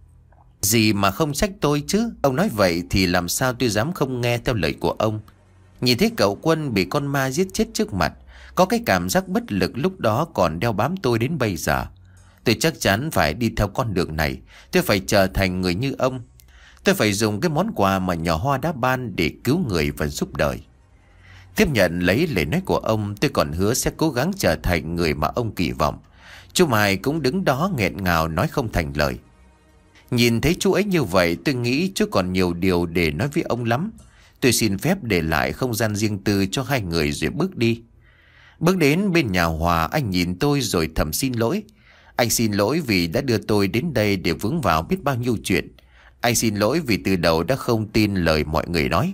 Gì mà không trách tôi chứ? Ông nói vậy thì làm sao tôi dám không nghe theo lời của ông? Nhìn thấy cậu Quân bị con ma giết chết trước mặt, có cái cảm giác bất lực lúc đó còn đeo bám tôi đến bây giờ. Tôi chắc chắn phải đi theo con đường này. Tôi phải trở thành người như ông. Tôi phải dùng cái món quà mà nhỏ Hoa đã ban để cứu người và giúp đời. Tiếp nhận lấy lời nói của ông, tôi còn hứa sẽ cố gắng trở thành người mà ông kỳ vọng. Chú Mai cũng đứng đó nghẹn ngào nói không thành lời. Nhìn thấy chú ấy như vậy, tôi nghĩ chú còn nhiều điều để nói với ông lắm. Tôi xin phép để lại không gian riêng tư cho hai người rồi bước đi. Bước đến bên nhà Hòa, anh nhìn tôi rồi thầm xin lỗi. Anh xin lỗi vì đã đưa tôi đến đây để vướng vào biết bao nhiêu chuyện. Anh xin lỗi vì từ đầu đã không tin lời mọi người nói.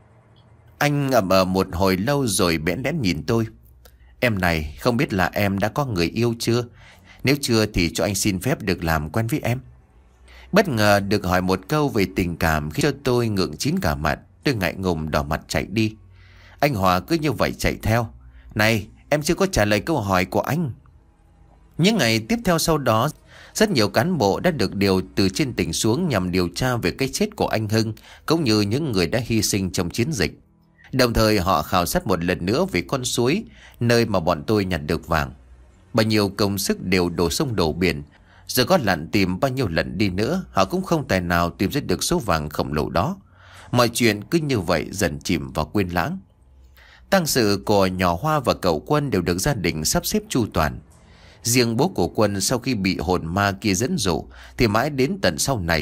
Anh ậm ờ một hồi lâu rồi bẽn lẽn nhìn tôi. Em này, không biết là em đã có người yêu chưa? Nếu chưa thì cho anh xin phép được làm quen với em. Bất ngờ được hỏi một câu về tình cảm khiến cho tôi ngượng chín cả mặt. Tôi ngại ngùng đỏ mặt chạy đi. Anh Hòa cứ như vậy chạy theo. Này, em chưa có trả lời câu hỏi của anh. Những ngày tiếp theo sau đó, rất nhiều cán bộ đã được điều từ trên tỉnh xuống nhằm điều tra về cái chết của anh Hưng, cũng như những người đã hy sinh trong chiến dịch. Đồng thời họ khảo sát một lần nữa về con suối, nơi mà bọn tôi nhặt được vàng. Bao nhiêu công sức đều đổ sông đổ biển, giờ có lặn tìm bao nhiêu lần đi nữa, họ cũng không tài nào tìm ra được số vàng khổng lồ đó. Mọi chuyện cứ như vậy dần chìm vào quên lãng. Tang sự của nhỏ Hoa và cậu Quân đều được gia đình sắp xếp chu toàn. Riêng bố của Quân sau khi bị hồn ma kia dẫn dụ thì mãi đến tận sau này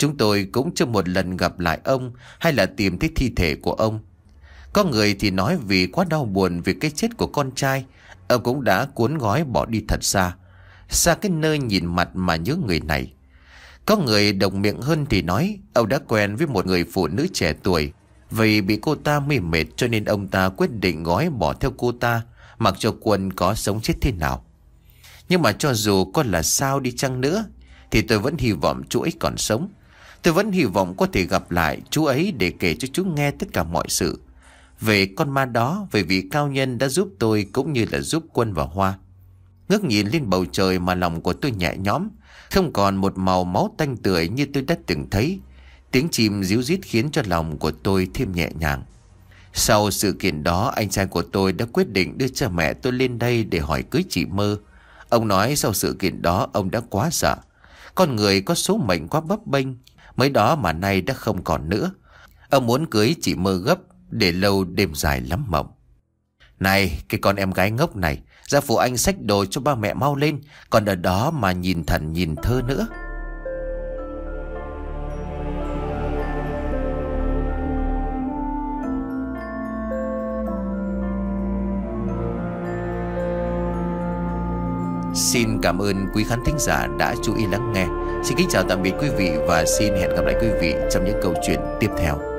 Chúng tôi cũng chưa một lần gặp lại ông hay là tìm thấy thi thể của ông. Có người thì nói vì quá đau buồn vì cái chết của con trai, ông cũng đã cuốn gói bỏ đi thật xa, xa cái nơi nhìn mặt mà nhớ người này. Có người đồng miệng hơn thì nói ông đã quen với một người phụ nữ trẻ tuổi, vì bị cô ta mê mệt cho nên ông ta quyết định gói bỏ theo cô ta, mặc cho Quân có sống chết thế nào. Nhưng mà cho dù có là sao đi chăng nữa thì tôi vẫn hy vọng chú ấy còn sống. Tôi vẫn hy vọng có thể gặp lại chú ấy để kể cho chú nghe tất cả mọi sự về con ma đó, về vị cao nhân đã giúp tôi cũng như là giúp Quân và Hoa. Ngước nhìn lên bầu trời mà lòng của tôi nhẹ nhõm, không còn một màu máu tanh tưởi như tôi đã từng thấy. Tiếng chim ríu rít khiến cho lòng của tôi thêm nhẹ nhàng. Sau sự kiện đó, anh trai của tôi đã quyết định đưa cha mẹ tôi lên đây để hỏi cưới chị Mơ. Ông nói sau sự kiện đó ông đã quá sợ. Con người có số mệnh quá bấp bênh, mới đó mà nay đã không còn nữa. Ông muốn cưới chị Mơ gấp, để lâu đêm dài lắm mộng. Này, cái con em gái ngốc này, ra phụ anh xách đồ cho ba mẹ mau lên, còn ở đó mà nhìn thần nhìn thơ nữa. Xin cảm ơn quý khán thính giả đã chú ý lắng nghe. Xin kính chào tạm biệt quý vị và xin hẹn gặp lại quý vị trong những câu chuyện tiếp theo.